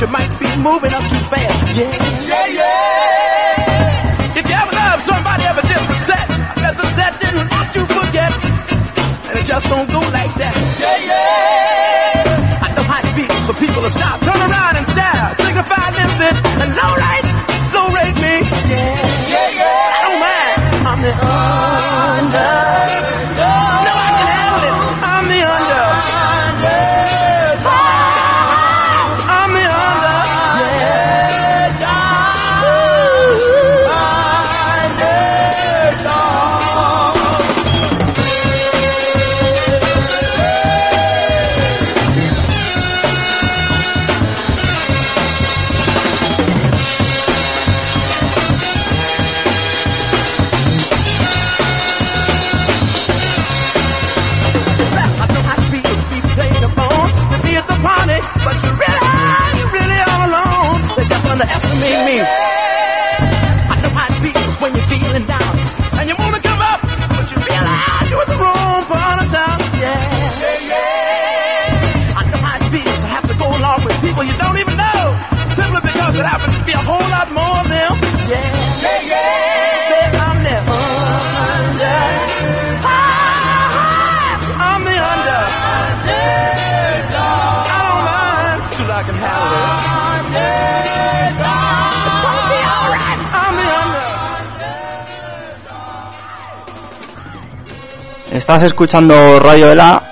you might be moving up too fast. Yeah, yeah, yeah. If you ever love somebody of a different set, that the set didn't last you forget, and it just don't go like that. Yeah, yeah. At the high speed, so people will stop, turn around and stare, signify living, and low rate me. Yeah, yeah, yeah. I don't mind. I'm the underdog. No, I can handle it. I'm the underdog. I'm the but you really all alone. They just underestimate me. I know how it feels when you're feeling down and you wanna come up, but you realize you're in the wrong part of town. Yeah, yeah, yeah. I know how it feels to have to go along with people you don't even know, simply because it happens to be a whole lot more of them. Yeah, yeah, yeah. Say I'm never under. I'm the under. I can handle it. It's gonna be alright. I'm the under. Estás escuchando Radio Ela,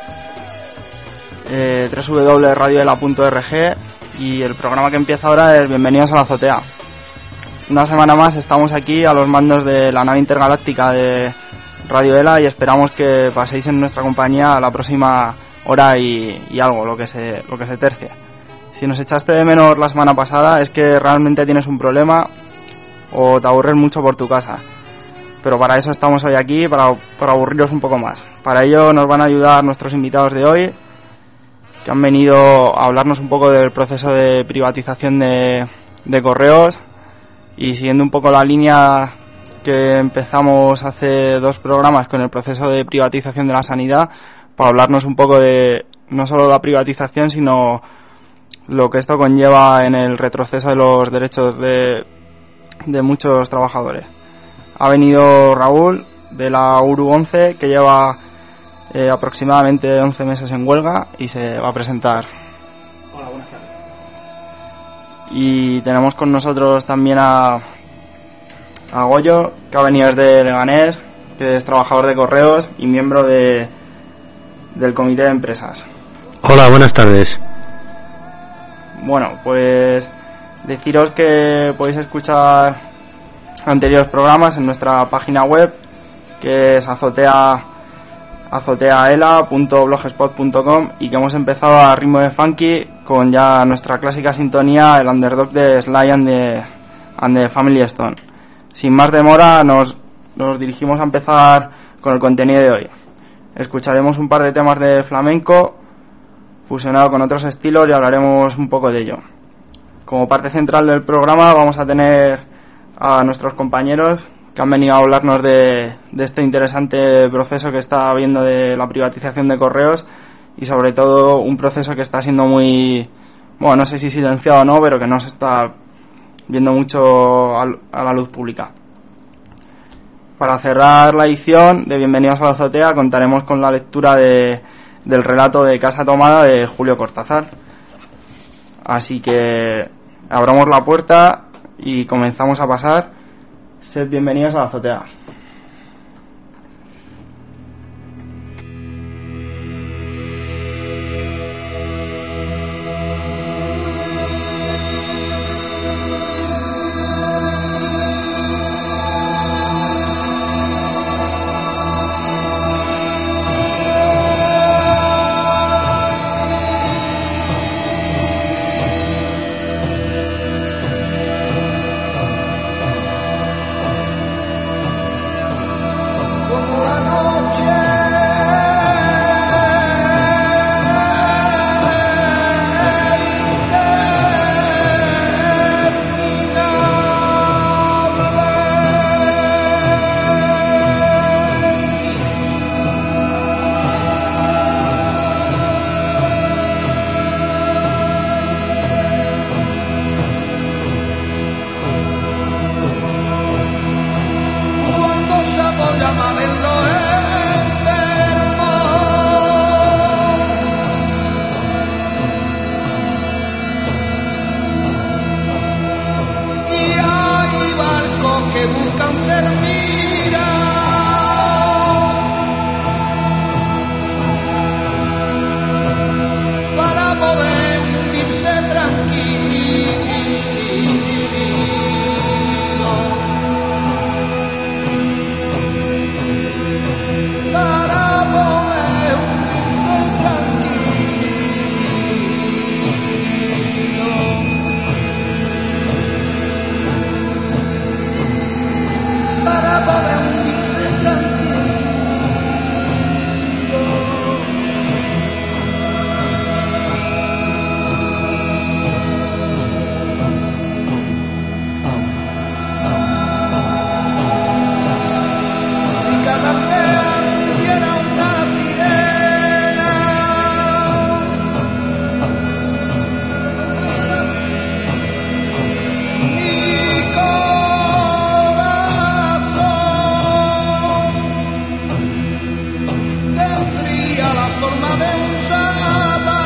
www.radioela.org, y el programa que empieza ahora es Bienvenidos a la Azotea. Una semana más estamos aquí a los mandos de la nave intergaláctica de Radio Ela y esperamos que paséis en nuestra compañía la próxima hora y algo, lo que se tercie. Si nos echaste de menos la semana pasada es que realmente tienes un problema o te aburres mucho por tu casa. Pero para eso estamos hoy aquí, para aburriros un poco más. Para ello nos van a ayudar nuestros invitados de hoy, que han venido a hablarnos un poco del proceso de privatización de Correos, y siguiendo un poco la línea que empezamos hace 2 programas con el proceso de privatización de la sanidad, para hablarnos un poco de no solo la privatización, sino lo que esto conlleva en el retroceso de los derechos de muchos trabajadores. Ha venido Raúl de la URU 11, que lleva aproximadamente 11 meses en huelga, y se va a presentar. Hola, buenas tardes. Y tenemos con nosotros también a Goyo, que ha venido desde Leganés, que es trabajador de Correos y miembro del comité de empresas. Hola, buenas tardes. Bueno, pues deciros que podéis escuchar anteriores programas en nuestra página web, que es azoteaela.blogspot.com, y que hemos empezado a ritmo de funky con ya nuestra clásica sintonía, el underdog de Sly and the Family Stone. Sin más demora nos dirigimos a empezar con el contenido de hoy. Escucharemos un par de temas de flamenco fusionado con otros estilos y hablaremos un poco de ello. Como parte central del programa vamos a tener a nuestros compañeros que han venido a hablarnos de este interesante proceso que está habiendo de la privatización de Correos, y sobre todo un proceso que está siendo muy, bueno, no sé si silenciado o no, pero que no se está viendo mucho a la luz pública. Para cerrar la edición de Bienvenidos a la Azotea contaremos con la lectura del relato de Casa Tomada de Julio Cortázar. Así que abramos la puerta y comenzamos a pasar. Sed bienvenidos a la Azotea. para poder hundirse tranquilo. Si cada aldea tuviera una sirena, mi corazón tendría la forma de un sábado.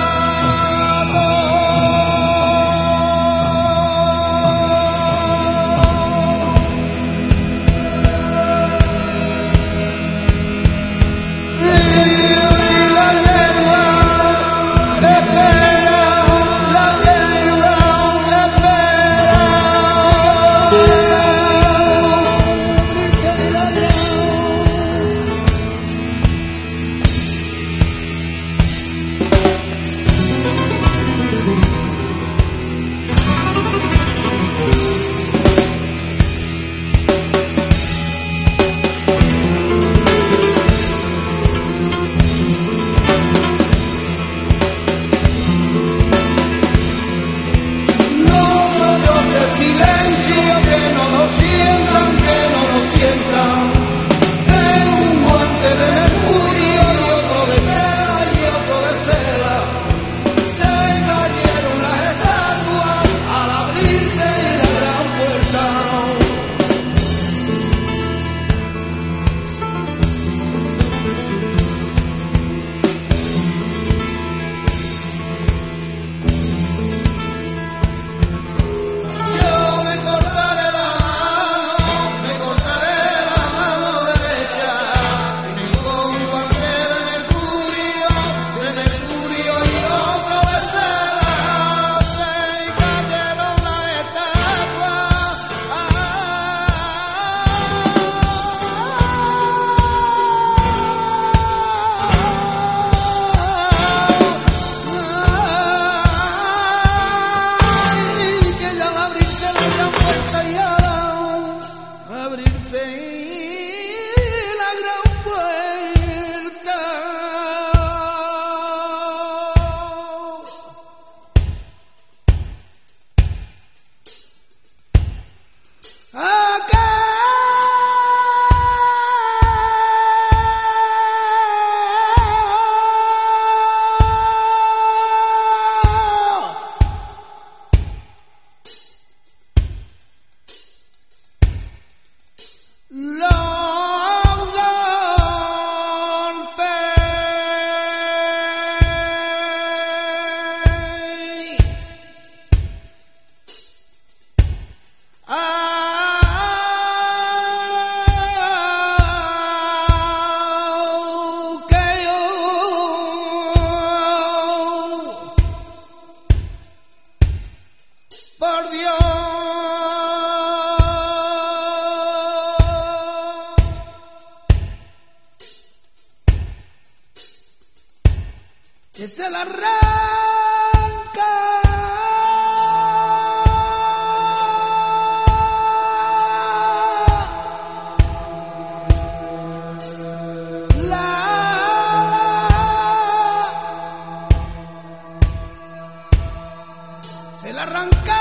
Y la lengua espera, la lengua espera. Nosotros el silencio, que no lo sientan, que no lo sientan. En un guante de mercurio y otro de seda y otro de seda, se cayeron las estatuas al abrirse la gran puerta. Yo me cortaré la mano derecha, y con un guante de mercurio y otro de seda, se cayeron las estatuas. Ay, que ya al abrirse la gran puerta y al abrirse la gran puerta, los por Dios, que se la arranca se la arranca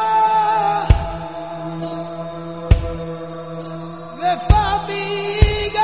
de fatiga.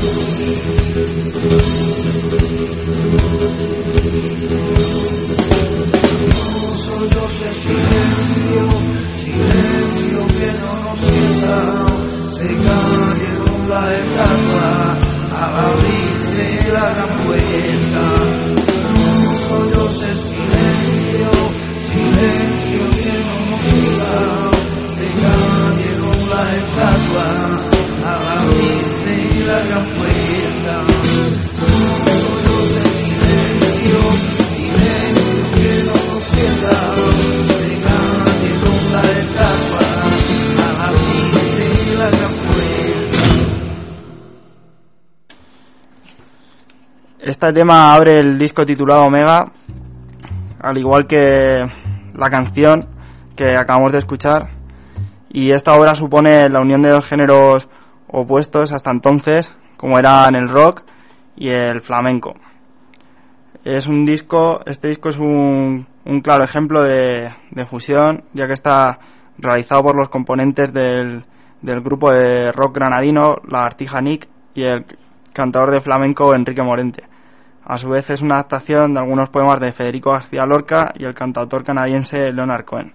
Este tema abre el disco titulado Omega, al igual que la canción que acabamos de escuchar, y esta obra supone la unión de dos géneros opuestos hasta entonces, como eran el rock y el flamenco. Este disco es un claro ejemplo de fusión, ya que está realizado por los componentes del grupo de rock granadino La Artija Nick y el cantador de flamenco Enrique Morente. A su vez es una adaptación de algunos poemas de Federico García Lorca y el cantautor canadiense Leonard Cohen.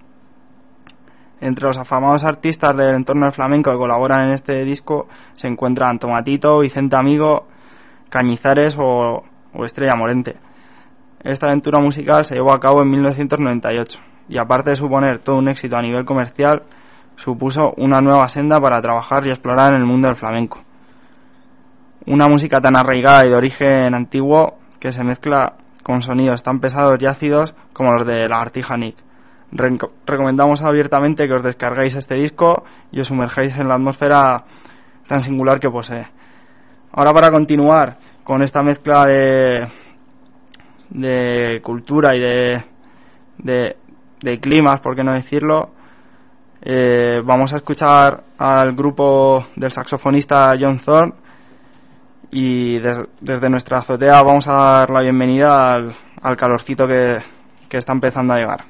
Entre los afamados artistas del entorno del flamenco que colaboran en este disco se encuentran Tomatito, Vicente Amigo, Cañizares o Estrella Morente. Esta aventura musical se llevó a cabo en 1998 y, aparte de suponer todo un éxito a nivel comercial, supuso una nueva senda para trabajar y explorar en el mundo del flamenco. Una música tan arraigada y de origen antiguo que se mezcla con sonidos tan pesados y ácidos como los de La Artija Nick. Recomendamos abiertamente que os descarguéis este disco y os sumerjáis en la atmósfera tan singular que posee. Ahora, para continuar con esta mezcla de cultura y de climas, por qué no decirlo, vamos a escuchar al grupo del saxofonista John Thorne, y desde nuestra azotea vamos a dar la bienvenida al calorcito que está empezando a llegar.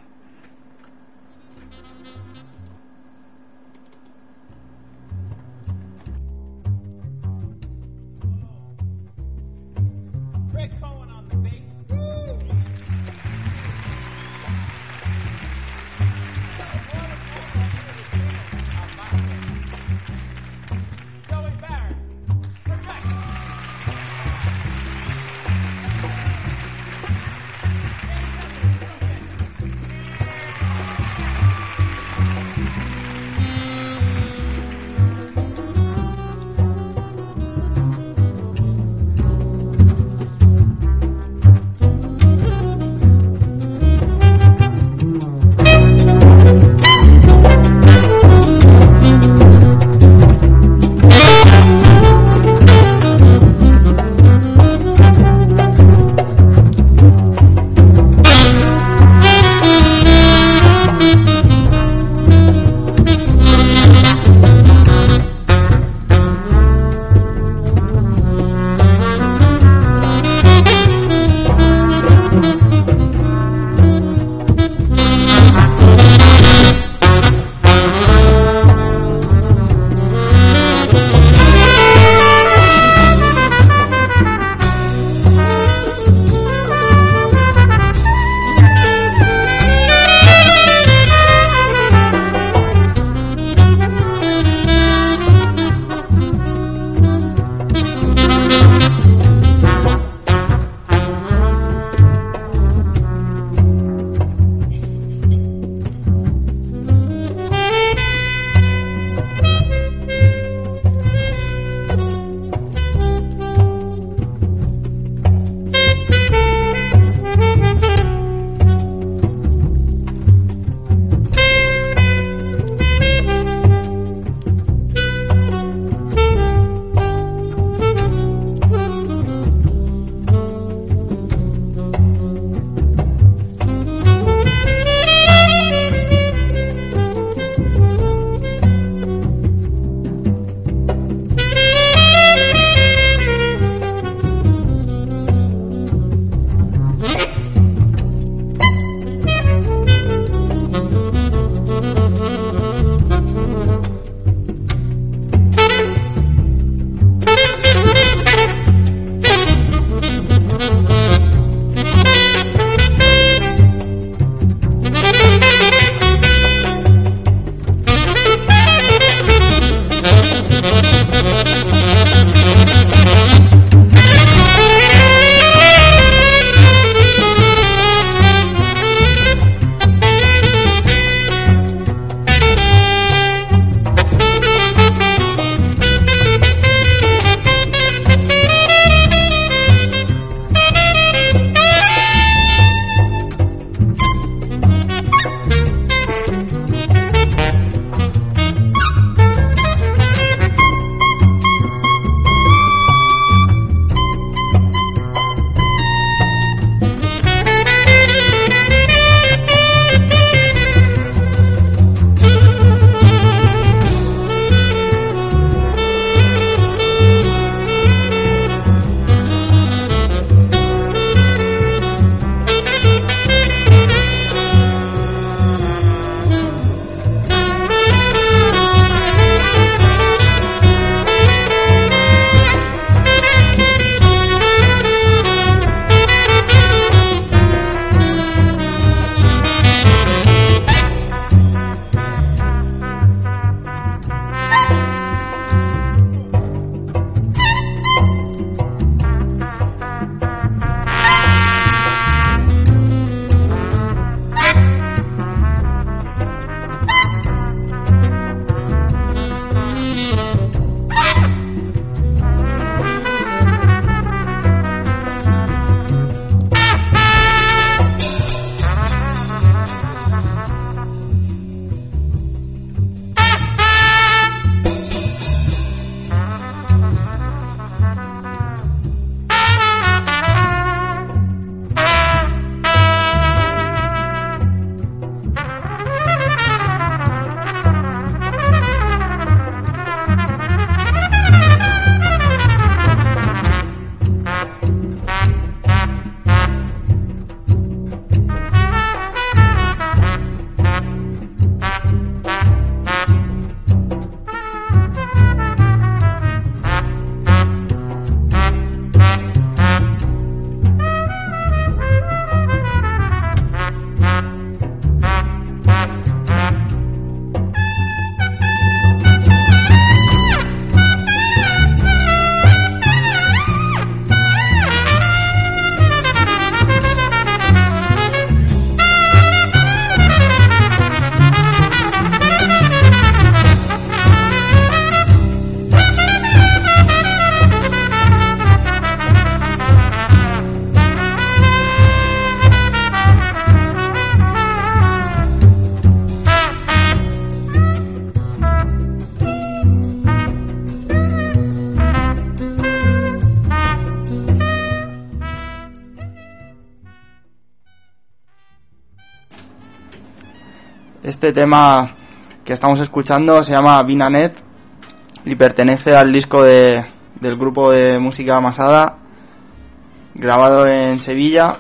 Este tema que estamos escuchando se llama Vinanet y pertenece al disco del grupo de música Masada, grabado en Sevilla,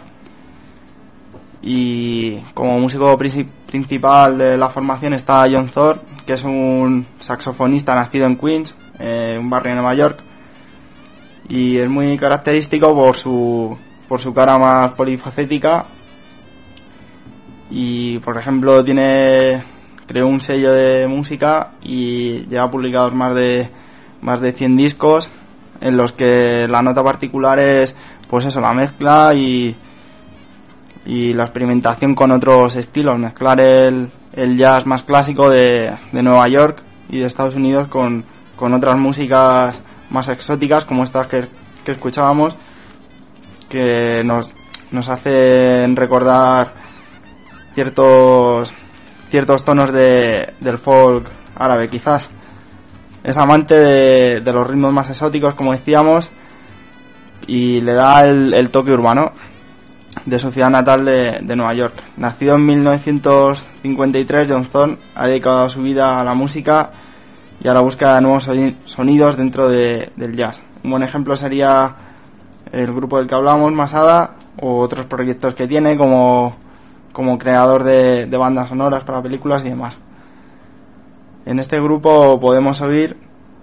y como músico principal de la formación está John Thor, que es un saxofonista nacido en Queens, un barrio de Nueva York, y es muy característico por su cara más polifacética. Y por ejemplo creó un sello de música y lleva publicados más de 100 discos, en los que la nota particular es pues eso, la mezcla y la experimentación con otros estilos, mezclar el jazz más clásico de Nueva York y de Estados Unidos con otras músicas más exóticas, como estas que escuchábamos, que nos hacen recordar ciertos tonos del folk árabe. Quizás es amante de los ritmos más exóticos, como decíamos, y le da el toque urbano de su ciudad natal de Nueva York. Nacido en 1953, John Thorne ha dedicado su vida a la música y a la búsqueda de nuevos sonidos dentro del jazz. Un buen ejemplo sería el grupo del que hablamos, Masada, o otros proyectos que tiene como creador de bandas sonoras para películas y demás. En este grupo podemos oír,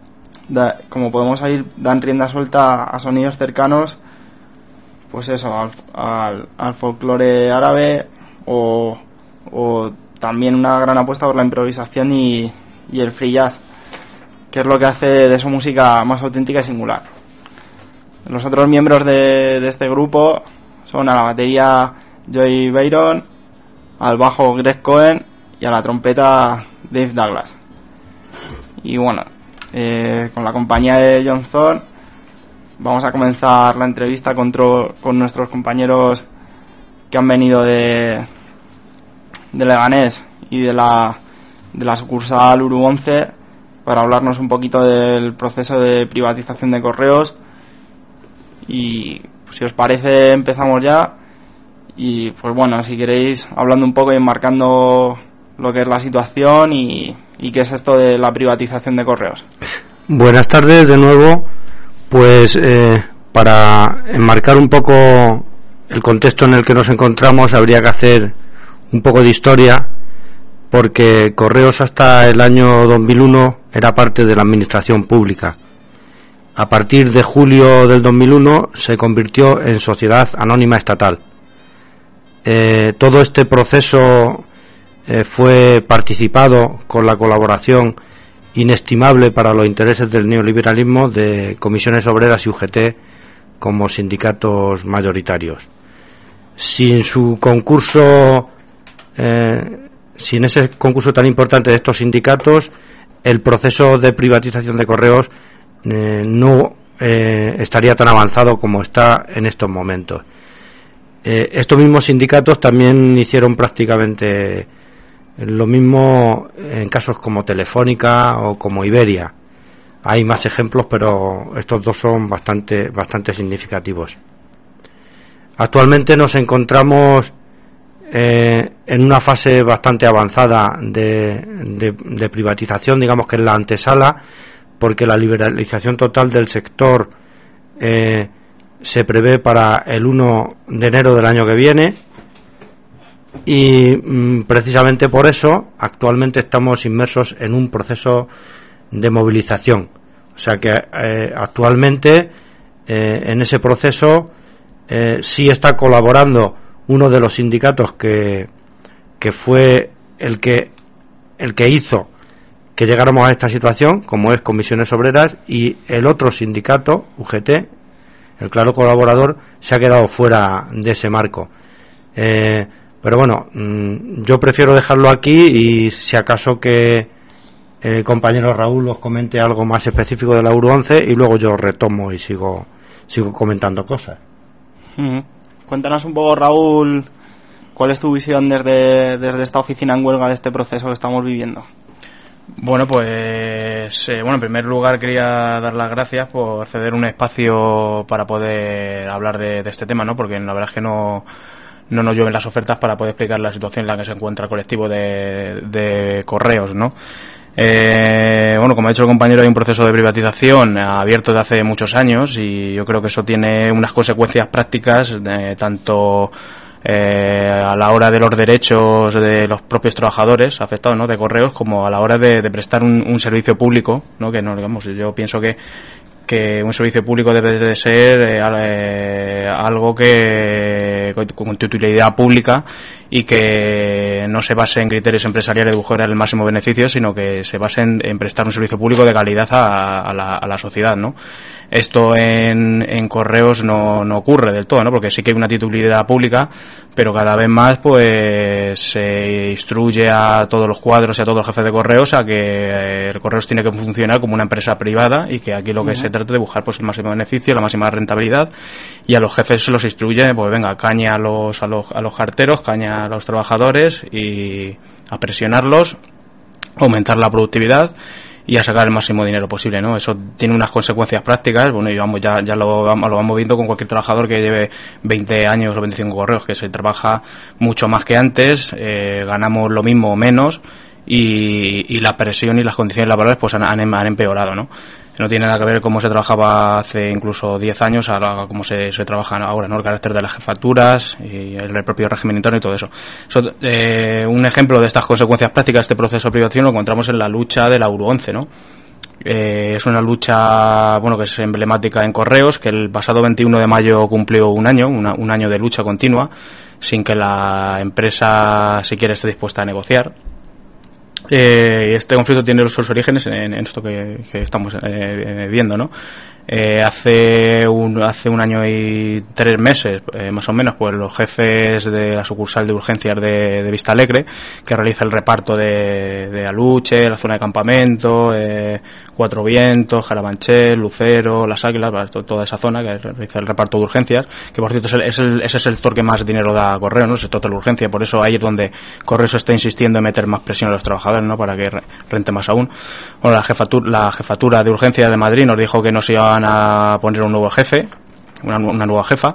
dan rienda suelta a sonidos cercanos, pues eso, al folclore árabe, o también una gran apuesta por la improvisación y el free jazz, que es lo que hace de su música más auténtica y singular. Los otros miembros de este grupo son a la batería Joey Byron, al bajo Greg Cohen y a la trompeta Dave Douglas. Y bueno, con la compañía de John Thorne vamos a comenzar la entrevista con nuestros compañeros que han venido de Leganés y de la sucursal Uru 11 para hablarnos un poquito del proceso de privatización de Correos. Y pues, si os parece, empezamos ya. Y pues bueno, si queréis, hablando un poco y enmarcando lo que es la situación y qué es esto de la privatización de Correos. Buenas tardes de nuevo. Pues para enmarcar un poco el contexto en el que nos encontramos, habría que hacer un poco de historia, porque Correos hasta el año 2001 era parte de la administración pública. A partir de julio del 2001 se convirtió en sociedad anónima estatal. Todo este proceso fue participado con la colaboración inestimable para los intereses del neoliberalismo de Comisiones Obreras y UGT como sindicatos mayoritarios. Sin su concurso, sin ese concurso tan importante de estos sindicatos, el proceso de privatización de Correos no estaría tan avanzado como está en estos momentos. Estos mismos sindicatos también hicieron prácticamente lo mismo en casos como Telefónica o como Iberia. Hay más ejemplos, pero estos dos son bastante significativos. Actualmente nos encontramos en una fase bastante avanzada de privatización, digamos que es la antesala, porque la liberalización total del sector se prevé para el 1 de enero del año que viene. Y precisamente por eso actualmente estamos inmersos en un proceso de movilización. O sea que actualmente en ese proceso sí está colaborando uno de los sindicatos que fue el que hizo que llegáramos a esta situación, como es Comisiones Obreras, y el otro sindicato, UGT, el claro colaborador, se ha quedado fuera de ese marco. Pero bueno, yo prefiero dejarlo aquí y si acaso que el compañero Raúl os comente algo más específico de la Euro 11 y luego yo retomo y sigo comentando cosas. Cuéntanos un poco, Raúl, cuál es tu visión desde esta oficina en huelga de este proceso que estamos viviendo. Bueno, pues en primer lugar quería dar las gracias por ceder un espacio para poder hablar de este tema, ¿no? Porque la verdad es que no no nos llueven las ofertas para poder explicar la situación en la que se encuentra el colectivo de correos, ¿no? Bueno, como ha dicho el compañero, hay un proceso de privatización abierto de hace muchos años y yo creo que eso tiene unas consecuencias prácticas tanto a la hora de los derechos de los propios trabajadores afectados, ¿no?, de correos, como a la hora de prestar un servicio público, ¿no? Que no, digamos, yo pienso que un servicio público debe de ser algo que con titularidad pública y que no se base en criterios empresariales de buscar el máximo beneficio, sino que se base en prestar un servicio público de calidad a la sociedad, ¿no? Esto en correos no ocurre del todo, ¿no? Porque sí que hay una titularidad pública, pero cada vez más pues se instruye a todos los cuadros y a todos los jefes de correos a que el correos tiene que funcionar como una empresa privada y que aquí lo que se trata de buscar pues el máximo beneficio, la máxima rentabilidad, y a los jefes se los instruye, pues venga, caña a los carteros, caña a los trabajadores y a presionarlos, aumentar la productividad y a sacar el máximo dinero posible, ¿no? Eso tiene unas consecuencias prácticas, bueno, y vamos, ya lo vamos viendo con cualquier trabajador que lleve 20 años o 25 correos, que se trabaja mucho más que antes, ganamos lo mismo o menos, y la presión y las condiciones laborales pues han empeorado, ¿no? No tiene nada que ver cómo se trabajaba hace incluso 10 años a cómo se trabaja ahora, ¿no? El carácter de las jefaturas y el propio régimen interno y todo eso. Un ejemplo de estas consecuencias prácticas de este proceso de privatización lo encontramos en la lucha de la Euro 11, ¿no? Es una lucha, bueno, que es emblemática en correos, que el pasado 21 de mayo cumplió un año de lucha continua, sin que la empresa siquiera esté dispuesta a negociar. Este conflicto tiene sus orígenes en esto que estamos viendo, ¿no? Hace un año y 3 meses, más o menos, pues los jefes de la sucursal de urgencias de Vistalegre, que realiza el reparto de Aluche, la zona de campamento, Cuatro Vientos, Carabanchel, Lucero, Las Águilas, toda esa zona que realiza el reparto de urgencias, que por cierto es el sector que más dinero da a Correo, ¿no? El sector de la urgencia, por eso ahí es donde Correo se está insistiendo en meter más presión a los trabajadores, ¿no? Para que rente más aún. Bueno, la jefatura de urgencia de Madrid nos dijo que nos iban a poner un nuevo jefe, una nueva jefa,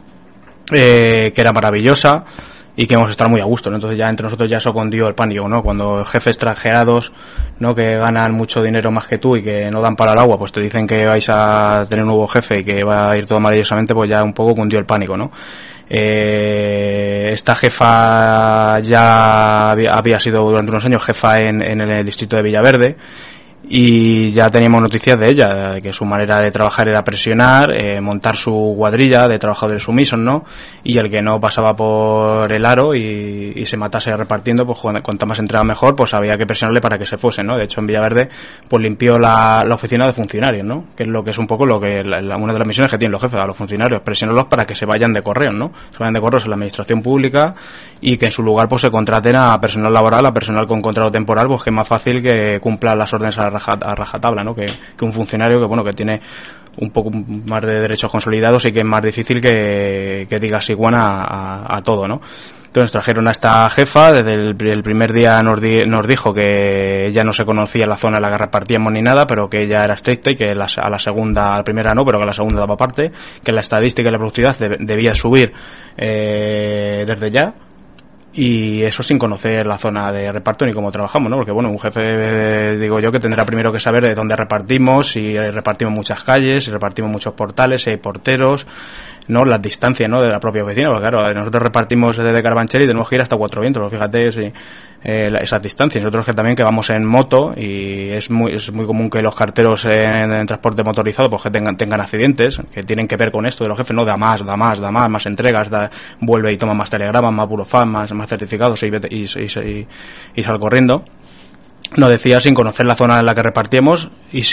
que era maravillosa y que vamos a estar muy a gusto, ¿no? Entonces ya entre nosotros ya eso cundió el pánico, ¿no? Cuando jefes extranjerados, ¿no?, que ganan mucho dinero más que tú y que no dan para el agua, pues te dicen que vais a tener un nuevo jefe y que va a ir todo maravillosamente, pues ya un poco cundió el pánico, ¿no? Esta jefa ya había sido durante unos años jefa en el distrito de Villaverde, y ya teníamos noticias de ella, de que su manera de trabajar era presionar, montar su cuadrilla de trabajadores sumisos, ¿no? Y el que no pasaba por el aro y se matase repartiendo, pues cuanta más entrada mejor, pues había que presionarle para que se fuese, ¿no? De hecho, en Villaverde pues limpió la oficina de funcionarios, ¿no? Que es lo que es un poco lo que una de las misiones que tienen los jefes a los funcionarios, presionarlos para que se vayan de correos, ¿no? Se vayan de correos en la administración pública y que en su lugar pues se contraten a personal laboral, a personal con contrato temporal, pues que es más fácil que cumpla las órdenes a rajatabla, ¿no? Que un funcionario que, bueno, que tiene un poco más de derechos consolidados y que es más difícil que diga sí a todo, ¿no? Entonces trajeron a esta jefa, desde el primer día nos dijo que ella no se conocía la zona en la que repartíamos ni nada, pero que ella era estricta y que a la primera no, pero que a la segunda daba parte, que la estadística y la productividad debía subir desde ya. Y eso sin conocer la zona de reparto ni cómo trabajamos, ¿no? Porque, bueno, un jefe, digo yo, que tendrá primero que saber de dónde repartimos, si repartimos muchas calles, si repartimos muchos portales, si hay porteros, ¿no? Las distancias, ¿no?, de la propia oficina, porque claro, nosotros repartimos desde Carabanchel y tenemos que ir hasta Cuatro Vientos, fíjate si esas distancias. Nosotros que también que vamos en moto y es muy común que los carteros en transporte motorizado pues que tengan accidentes, que tienen que ver con esto de los jefes, no da más entregas, vuelve y toma más telegramas, más burofax, más certificados y sal corriendo. Nos decía sin conocer la zona en la que repartíamos y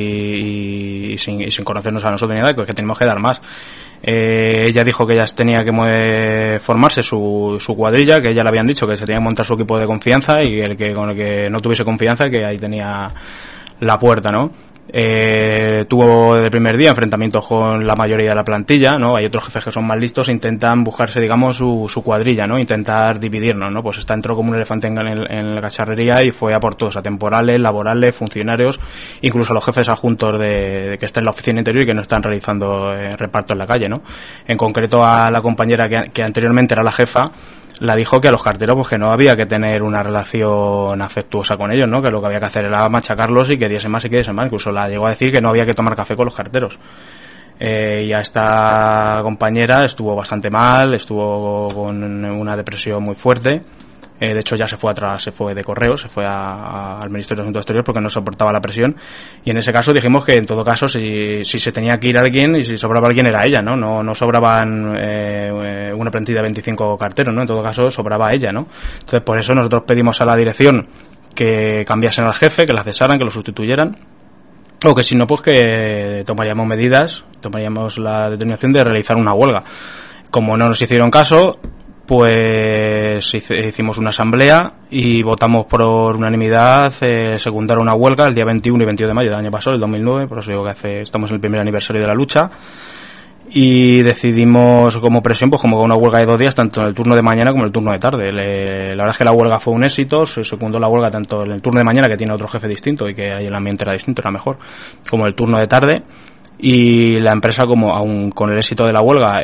sin conocernos a nosotros ni nada, que teníamos que dar más. Ella dijo que ella tenía que formarse su cuadrilla, que ella le habían dicho que se tenía que montar su equipo de confianza y con el que no tuviese confianza, que ahí tenía la puerta, ¿no? Tuvo desde el primer día enfrentamientos con la mayoría de la plantilla, ¿no? Hay otros jefes que son más listos e intentan buscarse, digamos, su cuadrilla, ¿no? Intentar dividirnos, ¿no? Pues entró como un elefante en la cacharrería y fue a por todos, a temporales, laborales, funcionarios, incluso a los jefes adjuntos de que están en la oficina interior y que no están realizando reparto en la calle, ¿no? En concreto a la compañera que anteriormente era la jefa, la dijo que a los carteros pues que no había que tener una relación afectuosa con ellos, ¿no? Que lo que había que hacer era machacarlos y que diesen más y que diesen más. Incluso la llegó a decir que no había que tomar café con los carteros. Y a esta compañera estuvo bastante mal, estuvo con una depresión muy fuerte. De hecho ya se fue de correos, se fue al Ministerio de Asuntos Exteriores porque no soportaba la presión, y en ese caso dijimos que en todo caso si se tenía que ir alguien y si sobraba alguien era ella, no sobraban una plantilla de 25 carteros, ¿no? En todo caso sobraba ella, ¿no? Entonces por eso nosotros pedimos a la dirección que cambiasen al jefe, que la cesaran, que lo sustituyeran, o que si no pues que tomaríamos la determinación de realizar una huelga. Como no nos hicieron caso, pues hicimos una asamblea y votamos por unanimidad secundar una huelga el día 21 y 22 de mayo del año pasado, el 2009, por eso digo que estamos en el primer aniversario de la lucha, y decidimos como presión pues como una huelga de 2 días, tanto en el turno de mañana como en el turno de tarde. La verdad es que la huelga fue un éxito, se secundó la huelga tanto en el turno de mañana, que tiene otro jefe distinto y que ahí el ambiente era distinto, era mejor, como el turno de tarde. Y la empresa, como aún con el éxito de la huelga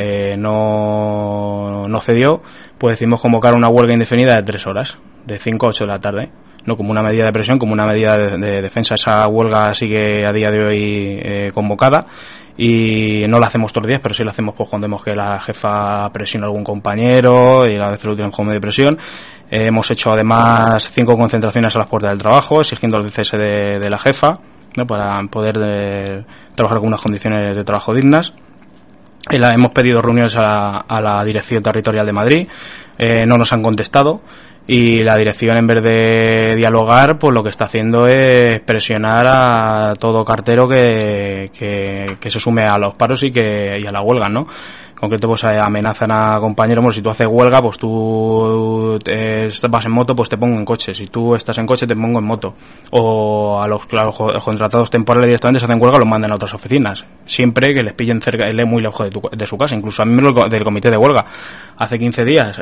no cedió, pues decidimos convocar una huelga indefinida de 3 horas, de 5 a 8 de la tarde, no como una medida de presión, como una medida de defensa. Esa huelga sigue a día de hoy convocada, y no la hacemos todos los días, pero sí la hacemos pues cuando vemos que la jefa presiona a algún compañero y a veces lo utilizan como medio de presión. Hemos hecho además 5 concentraciones a las puertas del trabajo exigiendo el cese de la jefa, ¿no? Para poder trabajar con unas condiciones de trabajo dignas. Hemos pedido reuniones a la Dirección Territorial de Madrid, no nos han contestado, y la dirección, en vez de dialogar, pues lo que está haciendo es presionar a todo cartero que se sume a los paros y a la huelga, ¿no? En concreto, pues amenazan a compañeros: bueno, si tú haces huelga, pues tú vas en moto, pues te pongo en coche. Si tú estás en coche, te pongo en moto. O a los contratados temporales directamente, se hacen huelga, los mandan a otras oficinas. Siempre que les pillen cerca, muy lejos de su casa. Incluso a mí del comité de huelga. Hace 15 días,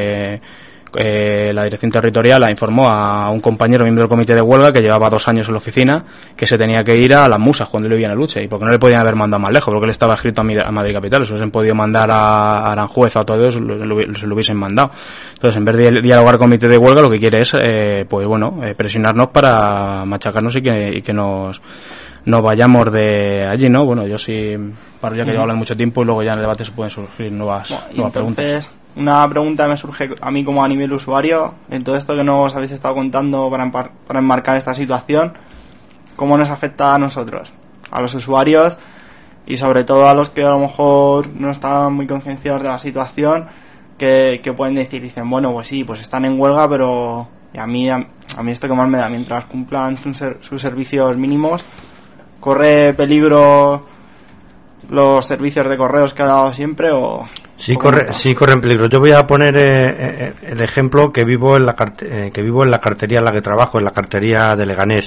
la dirección territorial informó a un compañero miembro del comité de huelga que llevaba 2 años en la oficina que se tenía que ir a Las Musas cuando él vivía en Aluche, y porque no le podían haber mandado más lejos, porque él estaba escrito a Madrid Capital. Si hubiesen podido mandar a Aranjuez o a todo eso, se lo hubiesen mandado. Entonces, en vez de dialogar con el comité de huelga, lo que quiere es presionarnos para machacarnos y que nos vayamos de allí, ¿no? Bueno, yo sí, para ya que llevo hablando mucho tiempo, y luego ya en el debate se pueden surgir nuevas preguntas. Una pregunta me surge a mí como a nivel usuario, en todo esto que nos habéis estado contando para enmarcar esta situación, ¿cómo nos afecta a nosotros, a los usuarios, y sobre todo a los que a lo mejor no están muy concienciados de la situación, que pueden dicen, bueno, pues sí, pues están en huelga, pero a mí esto que más me da, mientras cumplan sus servicios mínimos, corre peligro los servicios de correos que ha dado siempre, o... Sí, corren peligro. Yo voy a poner el ejemplo que vivo en la cartería en la que trabajo, en la cartería de Leganés.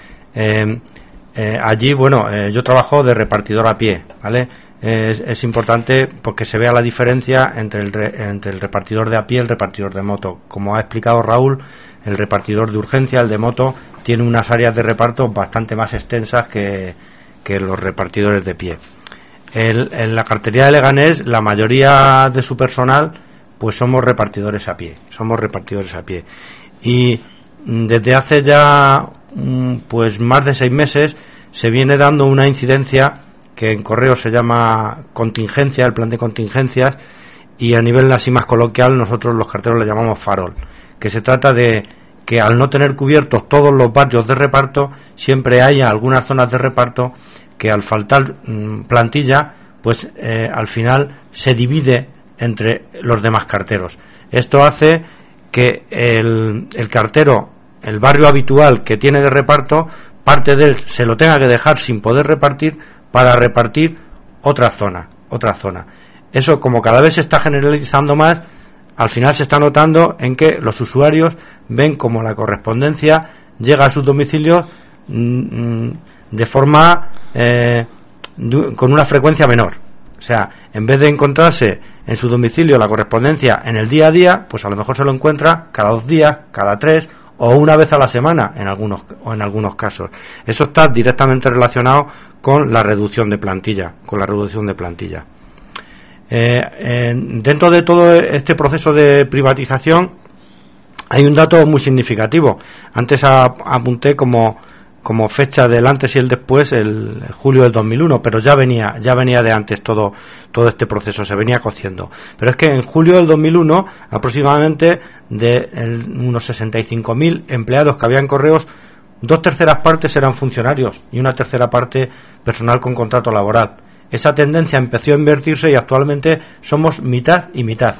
Allí, yo trabajo de repartidor a pie, ¿vale? Es importante porque se vea la diferencia entre el repartidor de a pie y el repartidor de moto. Como ha explicado Raúl, el repartidor de urgencia, el de moto, tiene unas áreas de reparto bastante más extensas que los repartidores de pie. En la cartería de Leganés, la mayoría de su personal pues somos repartidores a pie, y desde hace ya pues más de 6 meses se viene dando una incidencia que en correo se llama contingencia, el plan de contingencias, y a nivel así más coloquial nosotros los carteros le llamamos farol, que se trata de que al no tener cubiertos todos los barrios de reparto, siempre hay algunas zonas de reparto que al faltar plantilla, pues al final se divide entre los demás carteros. Esto hace que el cartero, el barrio habitual que tiene de reparto, parte de él se lo tenga que dejar sin poder repartir para repartir otra zona. Eso, como cada vez se está generalizando más, al final se está notando en que los usuarios ven como la correspondencia llega a sus domicilios de forma con una frecuencia menor. O sea, en vez de encontrarse en su domicilio la correspondencia en el día a día, pues a lo mejor se lo encuentra cada 2 días, cada 3 o una vez a la semana en algunos casos. Eso está directamente relacionado con la reducción de plantilla, dentro de todo este proceso de privatización hay un dato muy significativo. Antes apunté como fecha del antes y el después el julio del 2001, pero ya venía de antes todo este proceso, se venía cociendo. Pero es que en julio del 2001 aproximadamente de unos 65.000 empleados que había en Correos, 2/3 partes eran funcionarios y 1/3 parte personal con contrato laboral. Esa tendencia empezó a invertirse y actualmente somos mitad y mitad.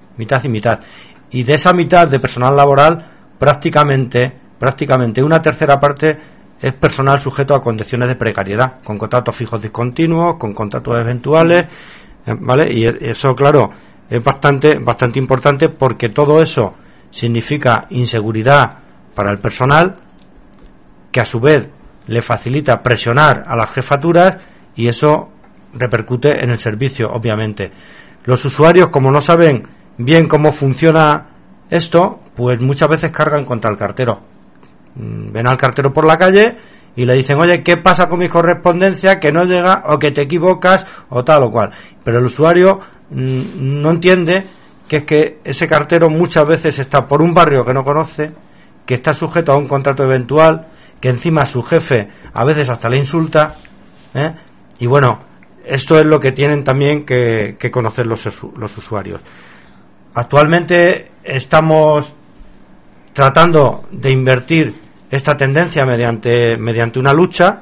Y de esa mitad de personal laboral prácticamente 1/3 parte es personal sujeto a condiciones de precariedad, con contratos fijos discontinuos, con contratos eventuales, ¿vale? Y eso, claro, es bastante importante, porque todo eso significa inseguridad para el personal, que a su vez le facilita presionar a las jefaturas, y eso repercute en el servicio, obviamente. Los usuarios, como no saben bien cómo funciona esto, pues muchas veces cargan contra el cartero. Ven al cartero por la calle y le dicen: oye, ¿qué pasa con mi correspondencia? Que no llega, o que te equivocas, o tal o cual. Pero el usuario no entiende que es que ese cartero muchas veces está por un barrio que no conoce, que está sujeto a un contrato eventual, que encima su jefe a veces hasta le insulta, y bueno, esto es lo que tienen también que conocer los usuarios. Actualmente estamos tratando de invertir esta tendencia mediante una lucha.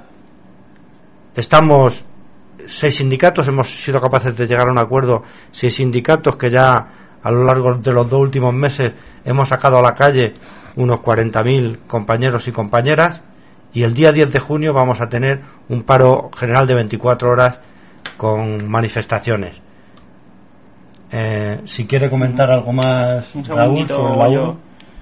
Estamos 6 sindicatos, hemos sido capaces de llegar a un acuerdo, 6 sindicatos que ya a lo largo de los 2 últimos meses hemos sacado a la calle unos 40.000 compañeros y compañeras, y el día 10 de junio vamos a tener un paro general de 24 horas con manifestaciones. Si quiere comentar algo más, un Raúl, sobre la yo,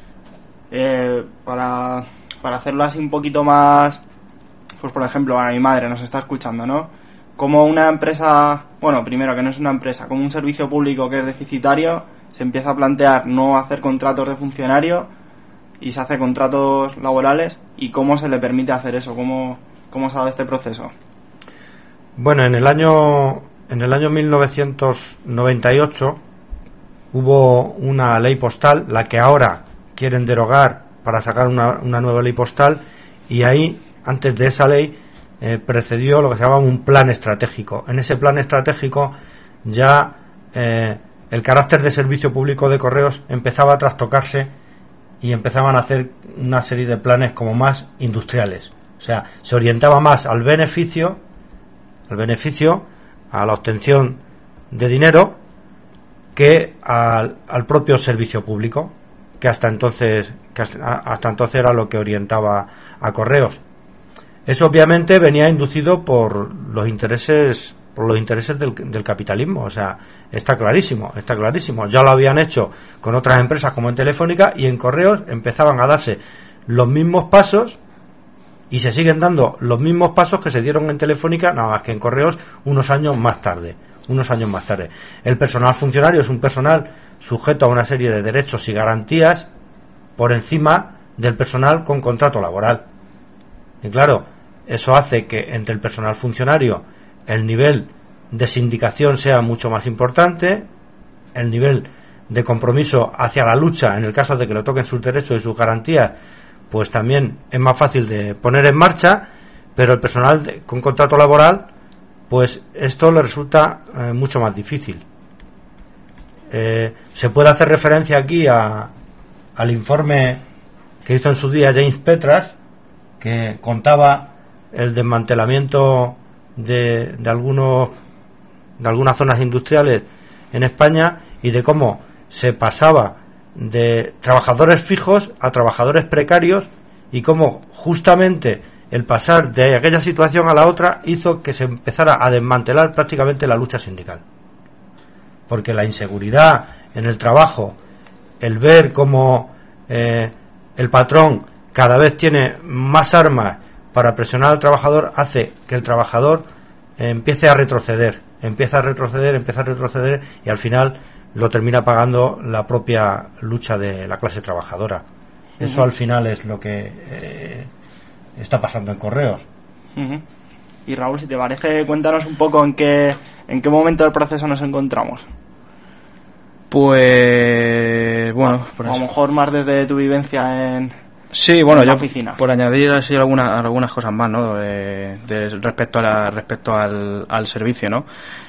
para hacerlo así un poquito más, pues por ejemplo, a mi madre nos está escuchando, ¿no? Como una empresa, bueno, primero que no es una empresa, como un servicio público que es deficitario, se empieza a plantear no hacer contratos de funcionario y se hace contratos laborales, y cómo se le permite hacer eso, cómo se ha dado este proceso. Bueno, en el año 1998 hubo una ley postal, la que ahora quieren derogar para sacar una nueva ley postal, y ahí, antes de esa ley, precedió lo que se llamaba un plan estratégico. En ese plan estratégico ya el carácter de servicio público de Correos empezaba a trastocarse y empezaban a hacer una serie de planes como más industriales. O sea, se orientaba más al beneficio, a la obtención de dinero, que al propio servicio público, que hasta entonces era lo que orientaba a Correos. Eso obviamente venía inducido por los intereses del capitalismo. O sea, está clarísimo. Ya lo habían hecho con otras empresas como en Telefónica, y en Correos empezaban a darse los mismos pasos, y se siguen dando los mismos pasos que se dieron en Telefónica, nada más que en Correos unos años más tarde. El personal funcionario es un personal sujeto a una serie de derechos y garantías por encima del personal con contrato laboral. Y claro, eso hace que entre el personal funcionario el nivel de sindicación sea mucho más importante, el nivel de compromiso hacia la lucha, en el caso de que le toquen sus derechos y sus garantías, pues también es más fácil de poner en marcha. Pero el personal con contrato laboral, pues esto le resulta mucho más difícil. Se puede hacer referencia aquí al informe que hizo en su día James Petras, que contaba el desmantelamiento de algunas zonas industriales en España, y de cómo se pasaba de trabajadores fijos a trabajadores precarios, y cómo justamente el pasar de aquella situación a la otra hizo que se empezara a desmantelar prácticamente la lucha sindical, porque la inseguridad en el trabajo, el ver cómo el patrón cada vez tiene más armas para presionar al trabajador hace que el trabajador empiece a retroceder y al final lo termina pagando la propia lucha de la clase trabajadora. Eso al final es lo que está pasando en Correos. Y Raúl, si te parece, cuéntanos un poco en qué momento del proceso nos encontramos. Pues bueno, a lo mejor más desde tu vivencia en la oficina. Por añadir así algunas cosas más, ¿no? Respecto al servicio, ¿no?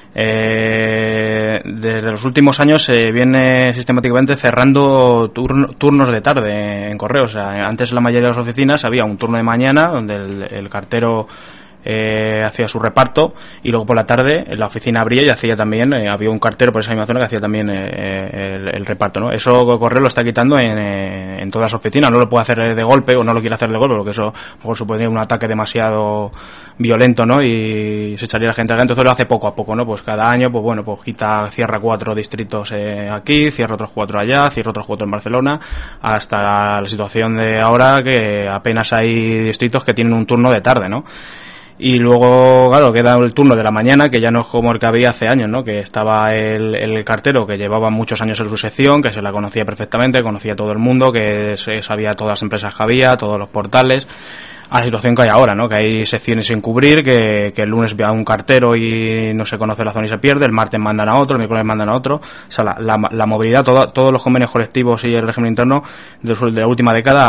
Desde los últimos años se viene sistemáticamente cerrando turnos de tarde en Correos. O sea, antes en la mayoría de las oficinas había un turno de mañana donde el cartero hacía su reparto, y luego por la tarde la oficina abría y hacía también, había un cartero por esa misma zona que hacía también el reparto, ¿no? Eso Correo lo está quitando en todas las oficinas. No lo puede hacer de golpe, o no lo quiere hacer de golpe, porque eso a lo mejor supondría un ataque demasiado violento, ¿no? Y se echaría la gente. Entonces lo hace poco a poco, ¿no? Pues cada año, pues bueno, pues cierra 4 distritos aquí, cierra otros 4 allá, cierra otros 4 en Barcelona, hasta la situación de ahora que apenas hay distritos que tienen un turno de tarde, ¿no? Y luego, claro, queda el turno de la mañana, que ya no es como el que había hace años, ¿no? Que estaba el cartero, que llevaba muchos años en su sección, que se la conocía perfectamente, conocía a todo el mundo, que sabía todas las empresas que había, todos los portales, a la situación que hay ahora, ¿no? Que hay secciones sin cubrir, que el lunes ve a un cartero y no se conoce la zona y se pierde, el martes mandan a otro, el miércoles mandan a otro. O sea, la movilidad, todos los convenios colectivos y el régimen interno de la última década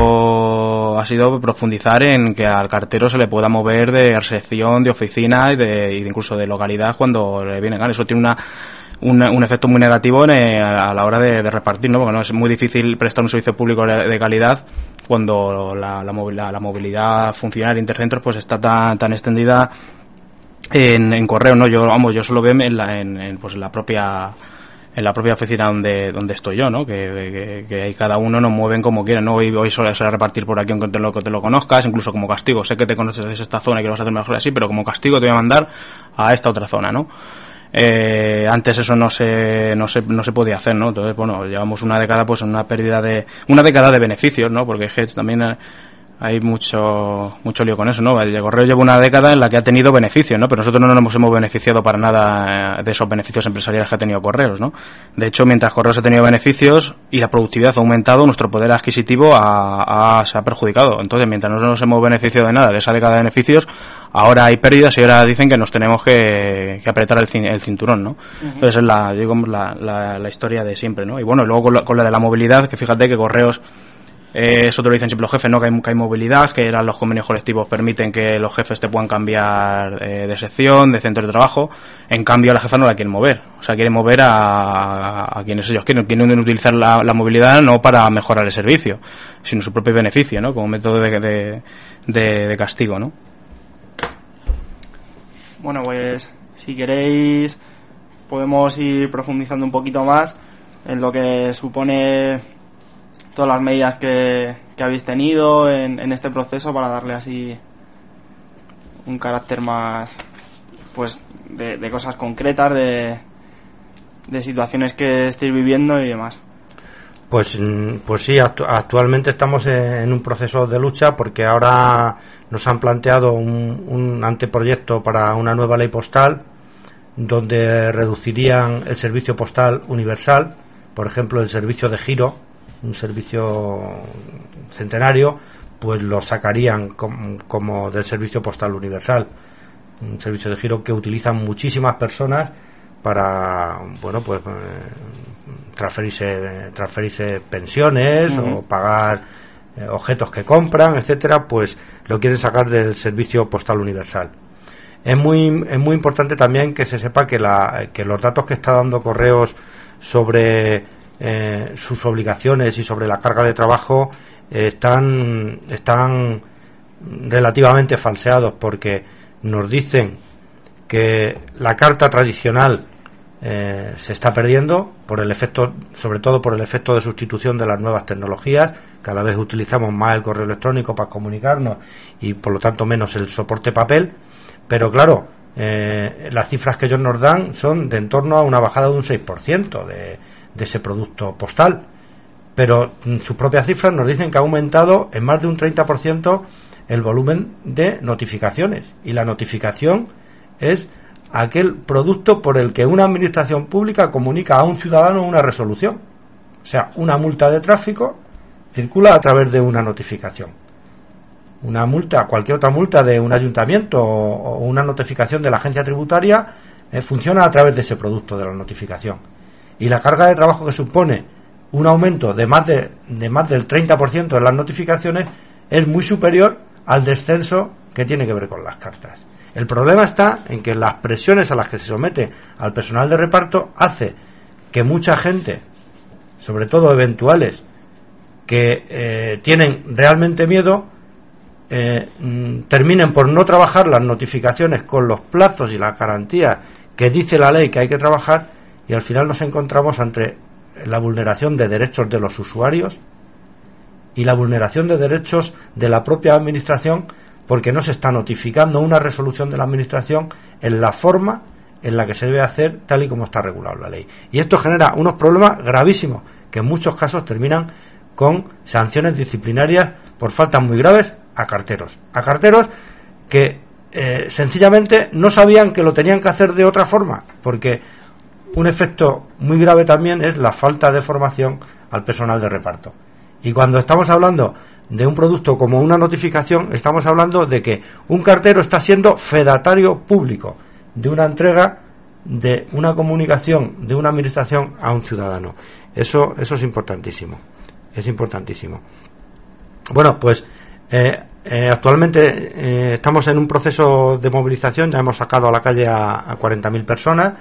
ha sido profundizar en que al cartero se le pueda mover de sección, de oficina y incluso de localidad cuando le viene ganas. Eso tiene un efecto muy negativo a la hora de repartir, ¿no? Porque no es muy difícil prestar un servicio público de calidad cuando la movilidad funcional intercentros pues está tan extendida en Correo, ¿no? Yo solo veo en la propia oficina donde estoy yo, ¿no? Que ahí cada uno nos mueven como quieren, ¿no? Hoy suele repartir por aquí aunque te lo conozcas, incluso como castigo. Sé que te conoces de esta zona y que lo vas a hacer mejor así, pero como castigo te voy a mandar a esta otra zona, ¿no? Antes eso no se podía hacer, ¿no? Entonces, bueno, llevamos una década pues en una década de beneficios, ¿no? Porque también hay mucho lío con eso, ¿no? El Correo lleva una década en la que ha tenido beneficios, ¿no? Pero nosotros no nos hemos beneficiado para nada de esos beneficios empresariales que ha tenido Correos, ¿no? De hecho, mientras Correos ha tenido beneficios y la productividad ha aumentado, nuestro poder adquisitivo se ha perjudicado. Entonces, mientras no nos hemos beneficiado de nada de esa década de beneficios, ahora hay pérdidas y ahora dicen que nos tenemos que apretar el cinturón, ¿no? Entonces es la historia de siempre, ¿no? Y bueno, luego con la de la movilidad, que fíjate que Correos, eso te lo dicen siempre los jefes, ¿no? Que hay movilidad, que los convenios colectivos permiten que los jefes te puedan cambiar de sección, de centro de trabajo. En cambio, a la jefa no la quieren mover. O sea, quieren mover a quienes ellos quieren. Quieren utilizar la movilidad no para mejorar el servicio, sino su propio beneficio, ¿no? Como método de castigo, ¿no? Bueno, pues si queréis podemos ir profundizando un poquito más en lo que supone todas las medidas que habéis tenido en este proceso para darle así un carácter más pues de cosas concretas, de situaciones que estéis viviendo y demás. Pues sí, actualmente estamos en un proceso de lucha porque ahora nos han planteado un anteproyecto para una nueva ley postal donde reducirían el servicio postal universal, por ejemplo el servicio de giro, un servicio centenario, pues lo sacarían como del servicio postal universal, un servicio de giro que utilizan muchísimas personas para, bueno, pues transferirse pensiones o pagar objetos que compran, etcétera, pues lo quieren sacar del servicio postal universal. Es muy importante también que se sepa que los datos que está dando Correos sobre sus obligaciones y sobre la carga de trabajo están relativamente falseados, porque nos dicen que la carta tradicional se está perdiendo por el efecto, sobre todo por el efecto de sustitución de las nuevas tecnologías. Cada vez utilizamos más el correo electrónico para comunicarnos y por lo tanto menos el soporte papel, pero claro, las cifras que ellos nos dan son de en torno a una bajada de un 6% de ese producto postal, pero sus propias cifras nos dicen que ha aumentado en más de un 30% el volumen de notificaciones, y la notificación es aquel producto por el que una administración pública comunica a un ciudadano una resolución. O sea, una multa de tráfico circula a través de una notificación. Una multa, cualquier otra multa de un ayuntamiento o una notificación de la agencia tributaria funciona a través de ese producto de la notificación. Y la carga de trabajo que supone un aumento de más del 30% en las notificaciones es muy superior al descenso que tiene que ver con las cartas. El problema está en que las presiones a las que se somete al personal de reparto hace que mucha gente, sobre todo eventuales, que tienen realmente miedo, terminen por no trabajar las notificaciones con los plazos y las garantías que dice la ley que hay que trabajar, y al final nos encontramos ante la vulneración de derechos de los usuarios y la vulneración de derechos de la propia administración, porque no se está notificando una resolución de la administración en la forma en la que se debe hacer, tal y como está regulado en la ley. Y esto genera unos problemas gravísimos que en muchos casos terminan con sanciones disciplinarias por faltas muy graves a carteros que sencillamente no sabían que lo tenían que hacer de otra forma, porque un efecto muy grave también es la falta de formación al personal de reparto. Y cuando estamos hablando de un producto como una notificación, estamos hablando de que un cartero está siendo fedatario público de una entrega de una comunicación de una administración a un ciudadano. Eso es importantísimo. Es importantísimo. Bueno, pues actualmente estamos en un proceso de movilización. Ya hemos sacado a la calle a 40.000 personas,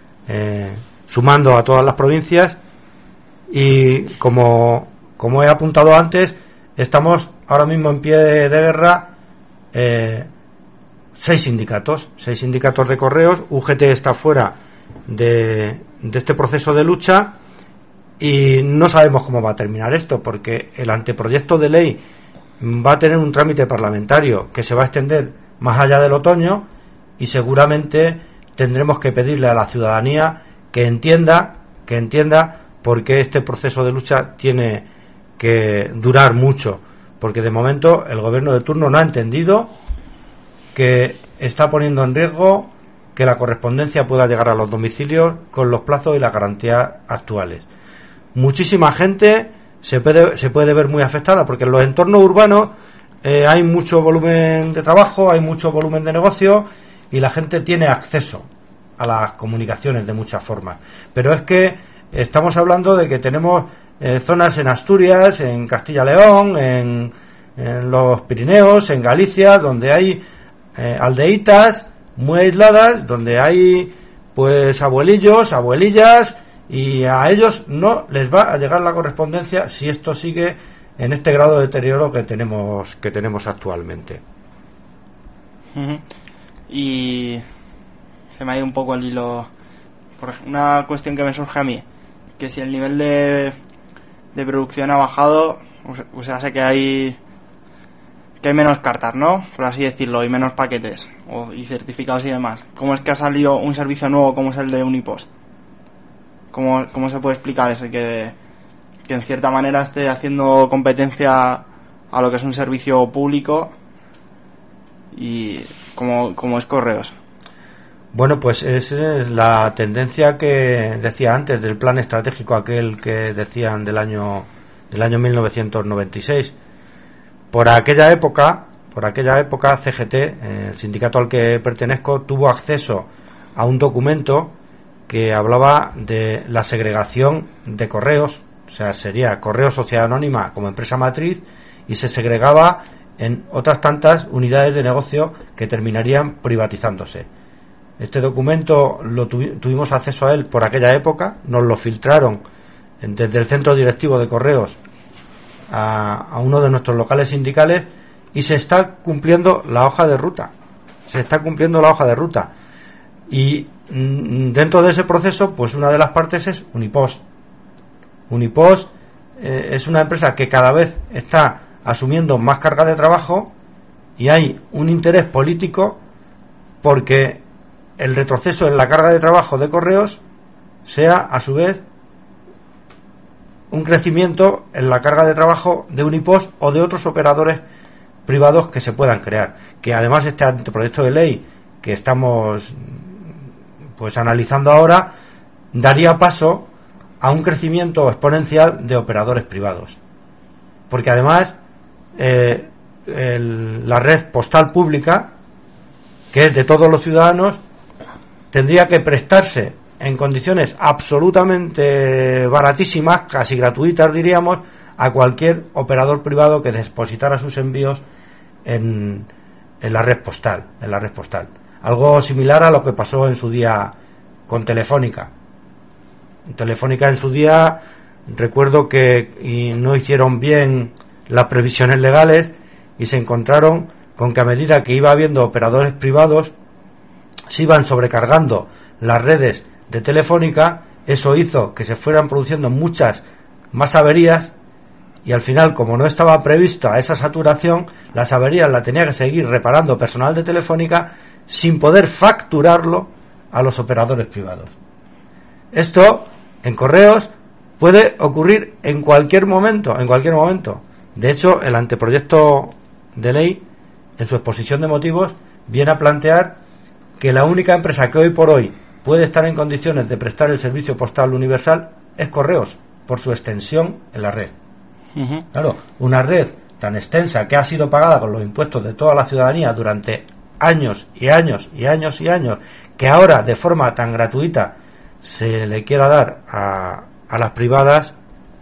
sumando a todas las provincias, y como he apuntado antes, estamos ahora mismo en pie de guerra 6 sindicatos de correos. UGT está fuera de este proceso de lucha y no sabemos cómo va a terminar esto, porque el anteproyecto de ley va a tener un trámite parlamentario que se va a extender más allá del otoño, y seguramente tendremos que pedirle a la ciudadanía que entienda por qué este proceso de lucha tiene que durar mucho, porque de momento el gobierno de turno no ha entendido que está poniendo en riesgo que la correspondencia pueda llegar a los domicilios con los plazos y las garantías actuales. Muchísima gente se puede ver muy afectada, porque en los entornos urbanos hay mucho volumen de trabajo, hay mucho volumen de negocio, y la gente tiene acceso a las comunicaciones de muchas formas. Pero es que estamos hablando de que tenemos zonas en Asturias, en Castilla-León, en los Pirineos, en Galicia, donde hay aldeitas muy aisladas, donde hay pues abuelillos, abuelillas, y a ellos no les va a llegar la correspondencia si esto sigue en este grado de deterioro que tenemos actualmente. Y se me ha ido un poco el hilo. Una cuestión que me surge a mí, que si el nivel de producción ha bajado, o sea, sé que hay menos cartas, ¿no? Por así decirlo, y menos paquetes y certificados y demás. ¿Cómo es que ha salido un servicio nuevo como es el de Unipost? ¿Cómo se puede explicar eso? Que en cierta manera esté haciendo competencia a lo que es un servicio público y como es Correos. Bueno, pues es la tendencia que decía antes del plan estratégico aquel que decían del año 1996. Por aquella época CGT, el sindicato al que pertenezco, tuvo acceso a un documento que hablaba de la segregación de Correos, o sea, sería Correos Sociedad Anónima como empresa matriz, y se segregaba en otras tantas unidades de negocio que terminarían privatizándose. Este documento tuvimos acceso a él por aquella época, nos lo filtraron desde el centro directivo de Correos a uno de nuestros locales sindicales, y se está cumpliendo la hoja de ruta. Y dentro de ese proceso, pues una de las partes es Unipost. Unipost es una empresa que cada vez está asumiendo más carga de trabajo, y hay un interés político porque el retroceso en la carga de trabajo de Correos sea a su vez un crecimiento en la carga de trabajo de Unipost o de otros operadores privados que se puedan crear. Que además este anteproyecto de ley que estamos pues analizando ahora daría paso a un crecimiento exponencial de operadores privados, porque además la red postal pública, que es de todos los ciudadanos, tendría que prestarse en condiciones absolutamente baratísimas, casi gratuitas diríamos, a cualquier operador privado que depositara sus envíos en la red postal, algo similar a lo que pasó en su día con Telefónica. Telefónica en su día, recuerdo que no hicieron bien las previsiones legales y se encontraron con que a medida que iba habiendo operadores privados se iban sobrecargando las redes de Telefónica. Eso hizo que se fueran produciendo muchas más averías y al final, como no estaba prevista esa saturación, las averías la tenía que seguir reparando personal de Telefónica sin poder facturarlo a los operadores privados. Esto en correos puede ocurrir en cualquier momento. De hecho, el anteproyecto de ley, en su exposición de motivos, viene a plantear que la única empresa que hoy por hoy puede estar en condiciones de prestar el servicio postal universal es Correos, por su extensión en la red. Claro, una red tan extensa que ha sido pagada con los impuestos de toda la ciudadanía durante años y años, que ahora de forma tan gratuita se le quiera dar a las privadas,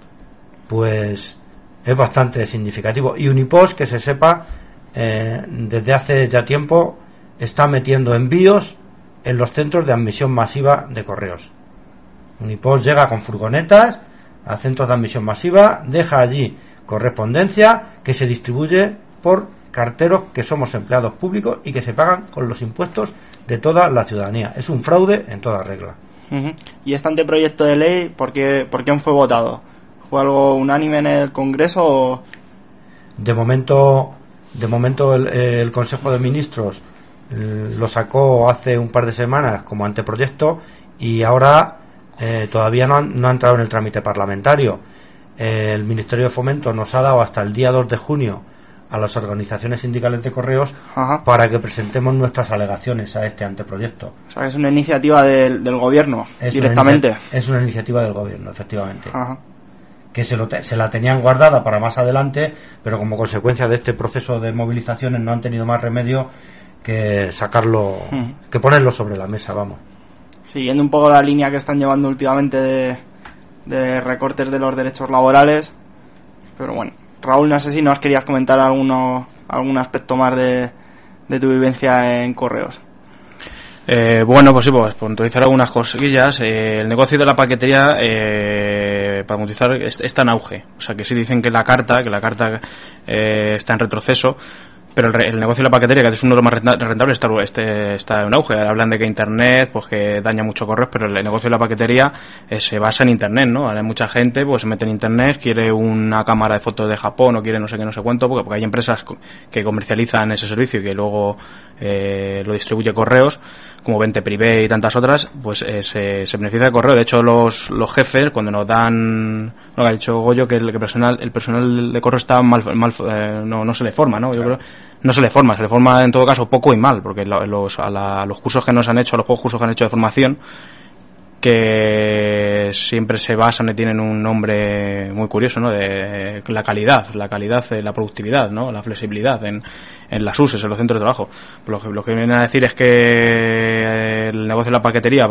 pues es bastante significativo. Y Unipost, que se sepa, desde hace ya tiempo está metiendo envíos en los centros de admisión masiva de correos. Unipost llega con furgonetas a centros de admisión masiva, deja allí correspondencia que se distribuye por carteros que somos empleados públicos y que se pagan con los impuestos de toda la ciudadanía. Es un fraude en toda regla. ¿Y este anteproyecto de ley por quién fue votado? ¿Fue algo unánime en el Congreso o...? De momento el Consejo de Ministros lo sacó hace un par de semanas como anteproyecto y ahora todavía no ha entrado en el trámite parlamentario. El Ministerio de Fomento nos ha dado hasta el día 2 de junio a las organizaciones sindicales de correos para que presentemos nuestras alegaciones a este anteproyecto. O sea, que es una iniciativa del gobierno directamente. Es una iniciativa del gobierno, efectivamente. Que se la tenían guardada para más adelante, pero como consecuencia de este proceso de movilizaciones no han tenido más remedio que sacarlo, que ponerlo sobre la mesa, vamos. Siguiendo un poco la línea que están llevando últimamente de recortes de los derechos laborales, pero bueno, Raúl, no sé si nos querías comentar algún aspecto más de tu vivencia en correos. Bueno, pues sí, pues puntualizar algunas cosillas. El negocio de la paquetería, para puntualizar, está en auge. O sea, que sí dicen que la carta está en retroceso, pero el negocio de la paquetería, que es uno de los más rentables, está en auge. Hablan de que Internet, pues que daña mucho correos, pero el negocio de la paquetería se basa en Internet, ¿no? Ahora hay mucha gente pues se mete en Internet, quiere una cámara de fotos de Japón o quiere no sé qué, no sé cuánto, porque hay empresas que comercializan ese servicio y que luego lo distribuye Correos, como 20 Privé y tantas otras, pues se beneficia de correo. De hecho, los jefes, cuando nos dan, lo que ha dicho Goyo, que el personal de correo está mal no se le forma, ¿no? Yo creo no se le forma en todo caso poco y mal, porque los cursos que nos han hecho, a los pocos cursos que han hecho de formación, que siempre se basan y tienen un nombre muy curioso, ¿no? De la calidad, la productividad, ¿no? La flexibilidad en las USES, en los centros de trabajo. Pues lo que vienen a decir es que el negocio de la paquetería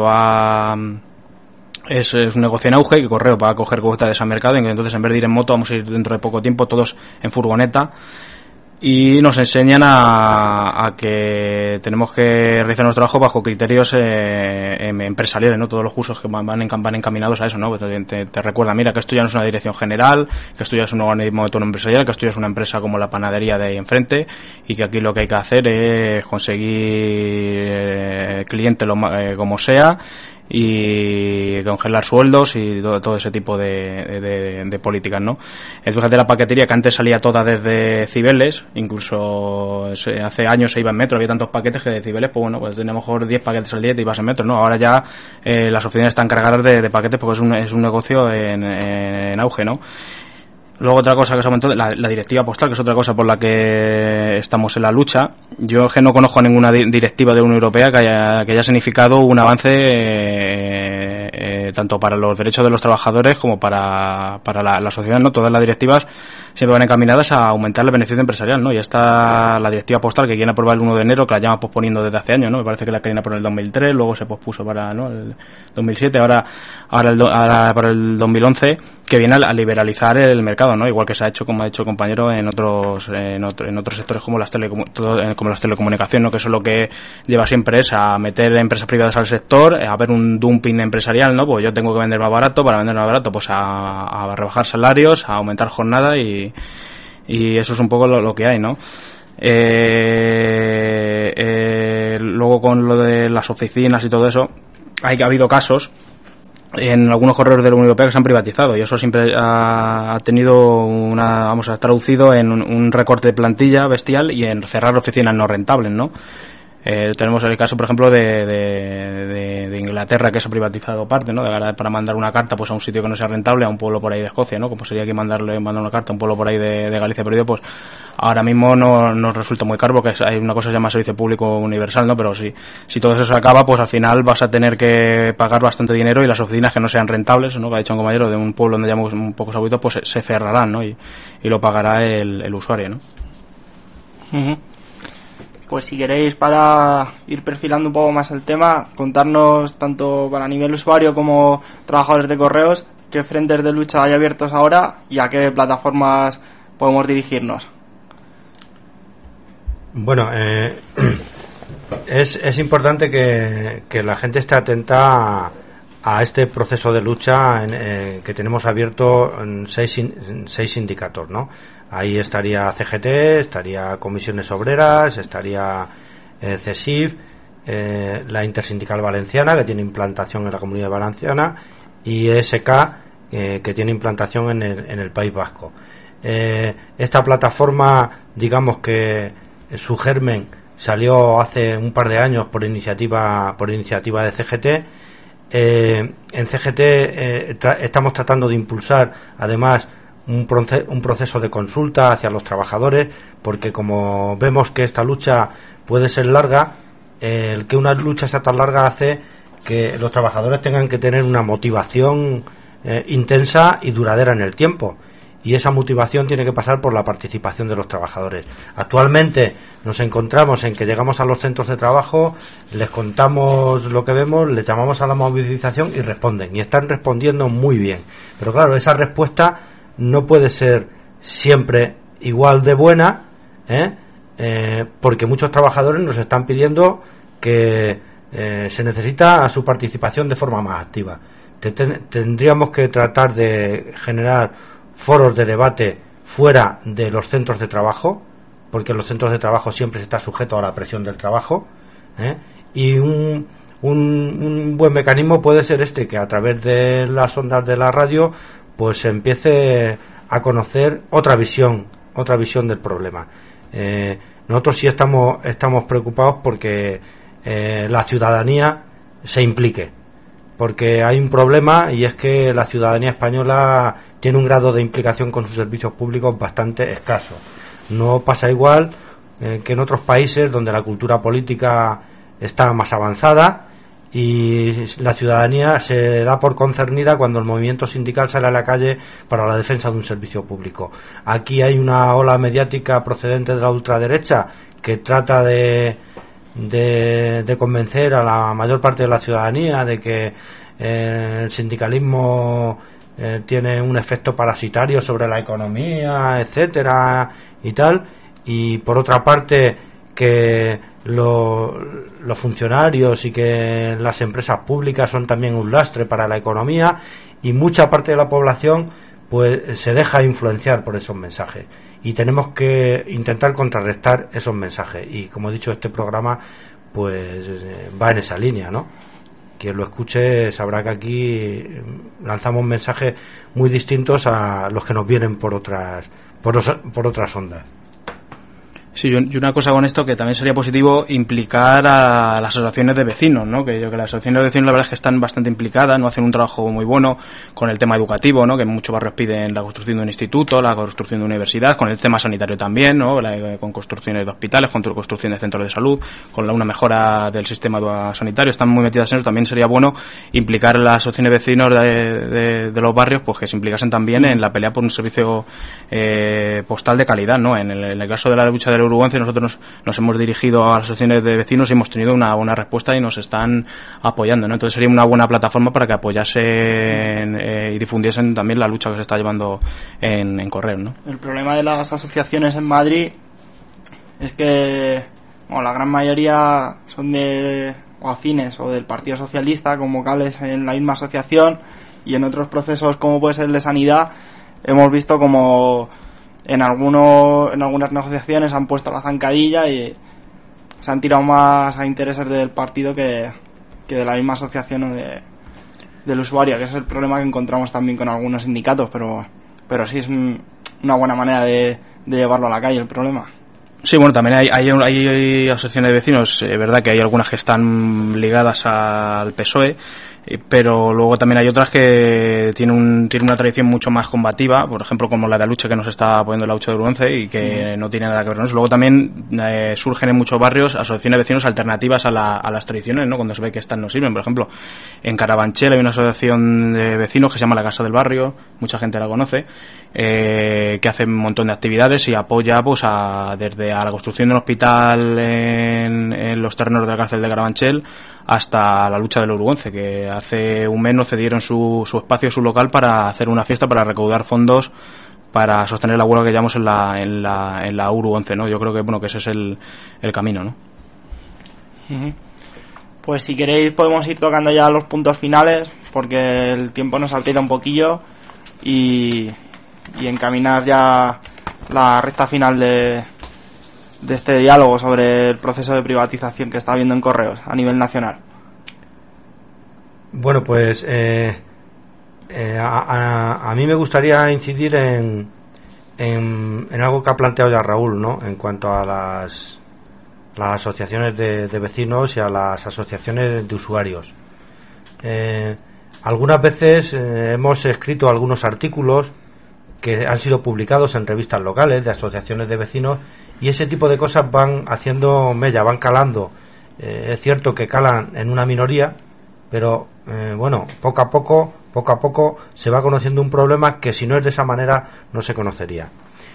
es un negocio en auge y que Correo va a coger cuota de ese mercado, y que entonces en vez de ir en moto vamos a ir dentro de poco tiempo todos en furgoneta. Y nos enseñan a que tenemos que realizar nuestro trabajo bajo criterios empresariales, ¿no? Todos los cursos que van encaminados a eso, ¿no? Te recuerda, mira, que esto ya no es una dirección general, que esto ya es un organismo autónomo empresarial, que esto ya es una empresa como la panadería de ahí enfrente, y que aquí lo que hay que hacer es conseguir cliente como sea, y congelar sueldos y todo ese tipo de políticas, ¿no? Fíjate, la paquetería, que antes salía toda desde Cibeles, incluso hace años se iba en metro, había tantos paquetes que de Cibeles, pues bueno, pues tenía mejor 10 paquetes al día y te ibas en metro, ¿no? Ahora ya las oficinas están cargadas de paquetes porque es un negocio en auge, ¿no? Luego otra cosa que se aumentó, la directiva postal, que es otra cosa por la que estamos en la lucha. Yo que no conozco ninguna directiva de la Unión Europea que haya significado un avance tanto para los derechos de los trabajadores como para la sociedad, ¿no? Todas las directivas siempre van encaminadas a aumentar el beneficio empresarial, ¿no? Y esta, la directiva postal que quieren aprobar el 1 de enero, que la llevan posponiendo desde hace años, ¿no? Me parece que la querían aprobar en el 2003, luego se pospuso para, ¿no?, el 2007, ahora para el 2011, que viene a liberalizar el mercado, ¿no? Igual que se ha hecho, como ha dicho el compañero, en otros sectores como las telecomunicaciones, ¿no? Que eso lo que lleva siempre es a meter empresas privadas al sector, a ver un dumping empresarial, ¿no? Pues yo tengo que vender más barato, para vender más barato pues a rebajar salarios, a aumentar jornada y eso es un poco lo que hay, ¿no? Luego con lo de las oficinas y todo eso, ha habido casos en algunos correos de la Unión Europea que se han privatizado y eso siempre ha tenido ha traducido en un recorte de plantilla bestial y en cerrar oficinas no rentables, ¿no? Tenemos el caso, por ejemplo, de Inglaterra, que se ha privatizado parte, ¿no? Para mandar una carta pues a un sitio que no sea rentable, a un pueblo por ahí de Escocia, ¿no? Como sería aquí mandar una carta a un pueblo por ahí de Galicia perdido, pues ahora mismo no nos resulta muy caro porque hay una cosa que se llama servicio público universal, ¿no? Pero si todo eso se acaba, pues al final vas a tener que pagar bastante dinero y las oficinas que no sean rentables, ¿no? Que ha dicho un compañero de un pueblo donde hayamos un poco sabido, pues se cerrarán, ¿no? Y lo pagará el usuario, ¿no? Uh-huh. Pues si queréis, para ir perfilando un poco más el tema, contarnos tanto para nivel usuario como trabajadores de correos qué frentes de lucha hay abiertos ahora y a qué plataformas podemos dirigirnos. Bueno, es importante que la gente esté atenta a este proceso de lucha que tenemos abierto en seis sindicatos, ¿no? Ahí estaría CGT, estaría Comisiones Obreras, estaría CESIF, la Intersindical Valenciana, que tiene implantación en la Comunidad Valenciana, y ESK, que tiene implantación en el País Vasco. Esta plataforma, digamos que su germen salió hace un par de años por iniciativa de CGT. En CGT estamos tratando de impulsar, además, un proceso de consulta hacia los trabajadores, porque como vemos que esta lucha puede ser larga, el que una lucha sea tan larga hace que los trabajadores tengan que tener una motivación intensa y duradera en el tiempo, y esa motivación tiene que pasar por la participación de los trabajadores. Actualmente nos encontramos en que llegamos a los centros de trabajo, les contamos lo que vemos, les llamamos a la movilización y responden, y están respondiendo muy bien, pero claro, esa respuesta no puede ser siempre igual de buena, porque muchos trabajadores nos están pidiendo que se necesita su participación de forma más activa. Tendríamos que tratar de generar foros de debate fuera de los centros de trabajo, porque en los centros de trabajo siempre se está sujeto a la presión del trabajo, y un buen mecanismo puede ser que a través de las ondas de la radio pues se empiece a conocer otra visión del problema. Nosotros sí estamos preocupados porque la ciudadanía se implique, porque hay un problema, y es que la ciudadanía española tiene un grado de implicación con sus servicios públicos bastante escaso. No pasa igual que en otros países donde la cultura política está más avanzada y la ciudadanía se da por concernida cuando el movimiento sindical sale a la calle para la defensa de un servicio público. Aquí hay una ola mediática procedente de la ultraderecha que trata de convencer a la mayor parte de la ciudadanía de que el sindicalismo tiene un efecto parasitario sobre la economía, etcétera y tal, y por otra parte que los funcionarios y que las empresas públicas son también un lastre para la economía, y mucha parte de la población pues se deja influenciar por esos mensajes, y tenemos que intentar contrarrestar esos mensajes, y como he dicho, este programa pues va en esa línea, ¿no? Quien lo escuche sabrá que aquí lanzamos mensajes muy distintos a los que nos vienen por otras ondas. Sí, y una cosa con esto que también sería positivo implicar a las asociaciones de vecinos, ¿no? Que las asociaciones de vecinos la verdad es que están bastante implicadas, no hacen un trabajo muy bueno con el tema educativo, ¿no? Que muchos barrios piden la construcción de un instituto, la construcción de una universidad, con el tema sanitario también, ¿no? Con construcciones de hospitales, con construcción de centros de salud, con una mejora del sistema sanitario, están muy metidas en eso. También sería bueno implicar a las asociaciones de vecinos de los barrios, pues que se implicasen también en la pelea por un servicio postal de calidad, ¿no? En el caso de la lucha del Uruguense, nosotros nos hemos dirigido a las asociaciones de vecinos y hemos tenido una buena respuesta y nos están apoyando, ¿no? Entonces sería una buena plataforma para que apoyasen y difundiesen también la lucha que se está llevando en Correos, ¿no? El problema de las asociaciones en Madrid es que la gran mayoría son o afines o del Partido Socialista, con vocales en la misma asociación, y en otros procesos como puede ser el de sanidad hemos visto como en algunas negociaciones han puesto la zancadilla y se han tirado más a intereses del partido que de la misma asociación o del usuario, que es el problema que encontramos también con algunos sindicatos, pero sí es una buena manera de llevarlo a la calle el problema. Sí, bueno, también hay asociaciones de vecinos, verdad que hay algunas que están ligadas al PSOE, pero luego también hay otras que tienen una tradición mucho más combativa, por ejemplo como la de la lucha que nos está poniendo la lucha de Uruguense y que no tiene nada que ver con eso. Luego también surgen en muchos barrios asociaciones de vecinos alternativas a las tradiciones, ¿no? Cuando se ve que estas no sirven. Por ejemplo, en Carabanchel hay una asociación de vecinos que se llama La Casa del Barrio, mucha gente la conoce, que hace un montón de actividades y apoya pues desde a la construcción de un hospital en los terrenos de la cárcel de Carabanchel hasta la lucha del Uruguense, que hace un mes nos cedieron su espacio, su local, para hacer una fiesta, para recaudar fondos para sostener la huelga que llevamos en la Uruguense, ¿no? Yo creo que ese es el camino, ¿no? Pues si queréis podemos ir tocando ya los puntos finales, porque el tiempo nos aprieta un poquillo, y encaminar ya la recta final de este diálogo sobre el proceso de privatización que está habiendo en Correos a nivel nacional. Bueno, pues a mí me gustaría incidir en algo que ha planteado ya Raúl, ¿no? En cuanto a las asociaciones de vecinos y a las asociaciones de usuarios. Algunas veces hemos escrito algunos artículos que han sido publicados en revistas locales de asociaciones de vecinos, y ese tipo de cosas van haciendo mella, van calando. Es cierto que calan en una minoría, pero poco a poco se va conociendo un problema que si no es de esa manera no se conocería.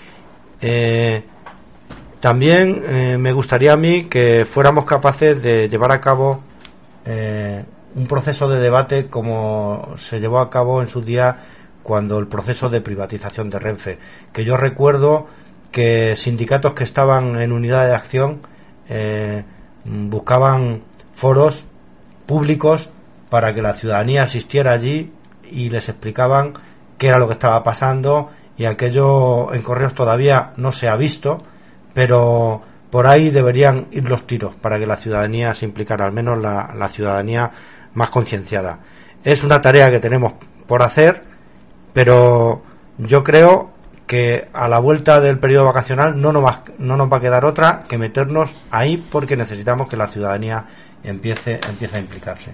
También me gustaría a mí que fuéramos capaces de llevar a cabo un proceso de debate como se llevó a cabo en su día cuando el proceso de privatización de Renfe, que yo recuerdo que sindicatos que estaban en unidad de acción buscaban foros públicos para que la ciudadanía asistiera allí y les explicaban qué era lo que estaba pasando, y aquello en Correos todavía no se ha visto, pero por ahí deberían ir los tiros para que la ciudadanía se implicara, al menos la ciudadanía más concienciada. Es una tarea que tenemos por hacer, pero yo creo que a la vuelta del periodo vacacional no nos va a quedar otra que meternos ahí, porque necesitamos que la ciudadanía empiece a implicarse.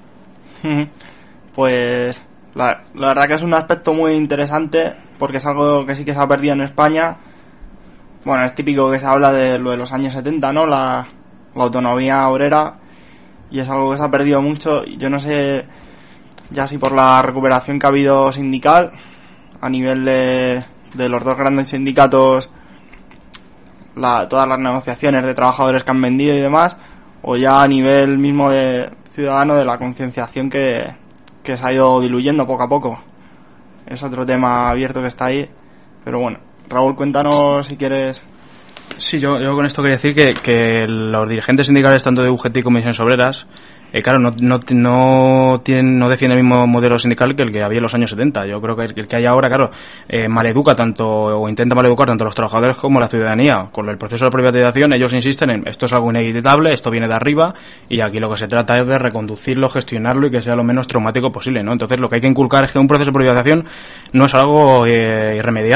Pues la verdad que es un aspecto muy interesante, porque es algo que sí que se ha perdido en España. Bueno, es típico que se habla de lo de los años 70, ¿no? La autonomía obrera, y es algo que se ha perdido mucho. Yo no sé ya si por la recuperación que ha habido sindical a nivel de los dos grandes sindicatos, todas las negociaciones de trabajadores que han vendido y demás, o ya a nivel mismo de ciudadano, de la concienciación que se ha ido diluyendo poco a poco. Es otro tema abierto que está ahí, pero bueno, Raúl, cuéntanos si quieres. Sí, yo con esto quería decir que los dirigentes sindicales tanto de UGT y Comisiones Obreras, claro, no defiende el mismo modelo sindical que el que había en los años 70. Yo creo que el que hay ahora, claro, maleduca tanto, o intenta maleducar tanto a los trabajadores como a la ciudadanía. Con el proceso de privatización ellos insisten en esto es algo inevitable, esto viene de arriba, y aquí lo que se trata es de reconducirlo, gestionarlo y que sea lo menos traumático posible, ¿no? Entonces lo que hay que inculcar es que un proceso de privatización no es algo irremediable. O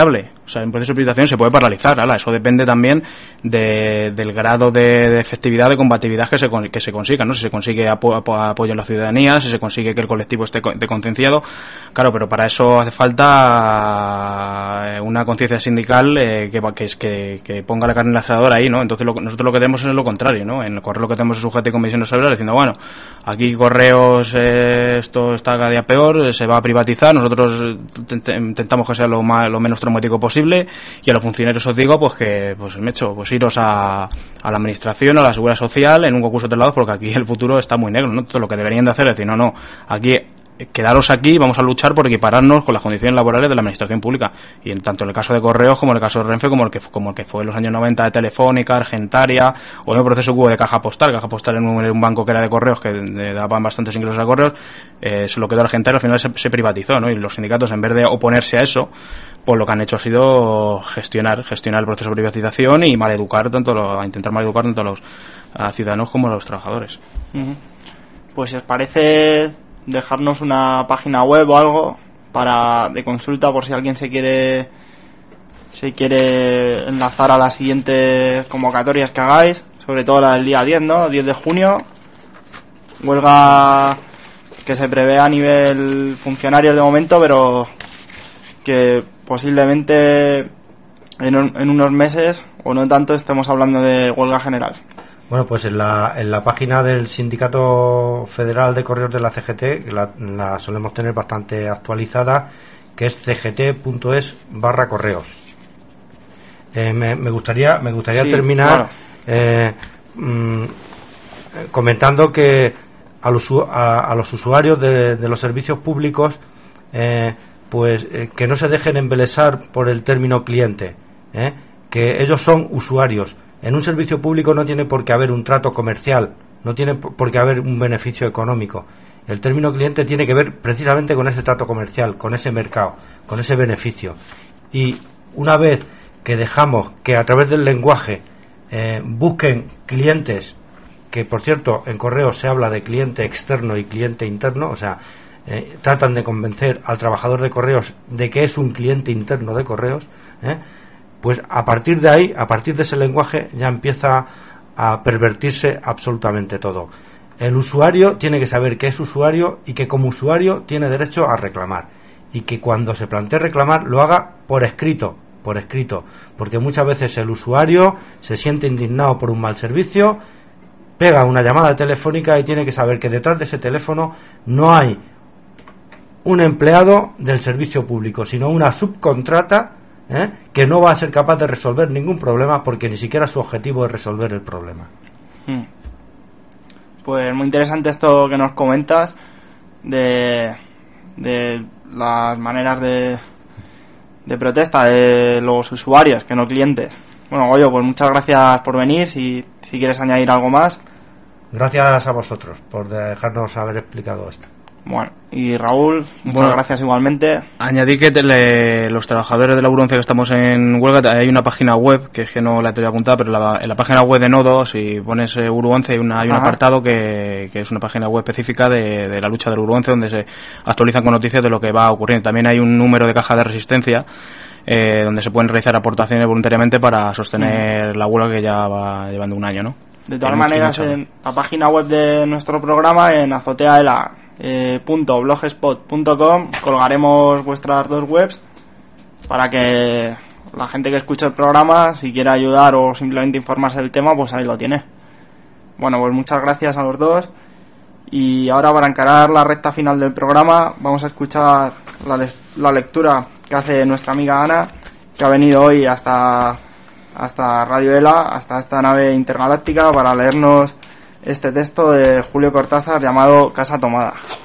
O sea, un proceso de privatización se puede paralizar. Eso depende también del grado de efectividad, de combatividad que se consiga, ¿no? Si se consigue apoyo en la ciudadanía, si se consigue que el colectivo esté concienciado. Claro, pero para eso hace falta una conciencia sindical que ponga la carne en el asador ahí, ¿no? Entonces nosotros lo que tenemos es lo contrario, ¿no? En el Correo lo que tenemos es UGT y comisiones obreras diciendo, bueno, aquí Correos esto está cada día peor, se va a privatizar, nosotros intentamos que sea lo menos traumático posible, y a los funcionarios os digo pues iros a la administración, a la seguridad social en un concurso de lados, porque aquí el futuro está muy negro, ¿no? Entonces lo que deberían de hacer es decir, no, aquí quedaros aquí, vamos a luchar por equipararnos con las condiciones laborales de la administración pública, y tanto en el caso de Correos como en el caso de Renfe, como el que fue en los años 90 de Telefónica, Argentaria, o en el proceso que hubo de Caja Postal en un banco que era de Correos, que daban bastantes ingresos a Correos, se lo quedó Argentaria, al final se privatizó, ¿no? Y los sindicatos, en vez de oponerse a eso, pues lo que han hecho ha sido gestionar el proceso de privatización y intentar maleducar tanto a los ciudadanos como a los trabajadores. Pues si os parece, dejarnos una página web o algo de consulta por si alguien se quiere enlazar a las siguientes convocatorias que hagáis, sobre todo la del día 10, ¿no? 10 de junio, huelga que se prevé a nivel funcionarios de momento, pero que posiblemente en unos meses o no tanto estemos hablando de huelga general. Bueno, pues en la página del Sindicato Federal de Correos de la CGT, que la solemos tener bastante actualizada, que es cgt.es/correos. Me gustaría sí, terminar comentando que a los usuarios de los servicios públicos que no se dejen embelesar por el término cliente, que ellos son usuarios. En un servicio público no tiene por qué haber un trato comercial, no tiene por qué haber un beneficio económico. El término cliente tiene que ver precisamente con ese trato comercial, con ese mercado, con ese beneficio. Y una vez que dejamos que a través del lenguaje busquen clientes, que por cierto en Correos se habla de cliente externo y cliente interno, o sea, tratan de convencer al trabajador de Correos de que es un cliente interno de Correos, pues a partir de ahí, a partir de ese lenguaje, ya empieza a pervertirse absolutamente todo. El usuario tiene que saber que es usuario y que como usuario tiene derecho a reclamar, y que cuando se plantee reclamar lo haga por escrito, porque muchas veces el usuario se siente indignado por un mal servicio, pega una llamada telefónica y tiene que saber que detrás de ese teléfono no hay un empleado del servicio público, sino una subcontrata que no va a ser capaz de resolver ningún problema, porque ni siquiera su objetivo es resolver el problema. Pues muy interesante esto que nos comentas de las maneras de protesta de los usuarios, que no clientes. Bueno, Goyo, pues muchas gracias por venir. Si quieres añadir algo más. Gracias a vosotros por dejarnos haber explicado esto. Bueno, y Raúl, muchas gracias igualmente. Añadí que los trabajadores de la Ur11 que estamos en huelga, hay una página web, que es que no la te voy a apuntar, pero en la página web de Nodo, si pones Ur11, hay un apartado que es una página web específica de la lucha del Ur11, donde se actualizan con noticias de lo que va ocurriendo. También hay un número de caja de resistencia, donde se pueden realizar aportaciones voluntariamente para sostener la huelga, que ya va llevando un año, ¿no? De todas maneras, en la página web de nuestro programa, en azoteaela .blogspot.com, colgaremos vuestras dos webs para que la gente que escuche el programa, si quiere ayudar o simplemente informarse del tema, pues ahí lo tiene. Bueno, pues muchas gracias a los dos, y ahora, para encarar la recta final del programa, vamos a escuchar la lectura que hace nuestra amiga Ana, que ha venido hoy hasta Radio ELA, hasta esta nave intergaláctica, para leernos este texto de Julio Cortázar llamado Casa Tomada.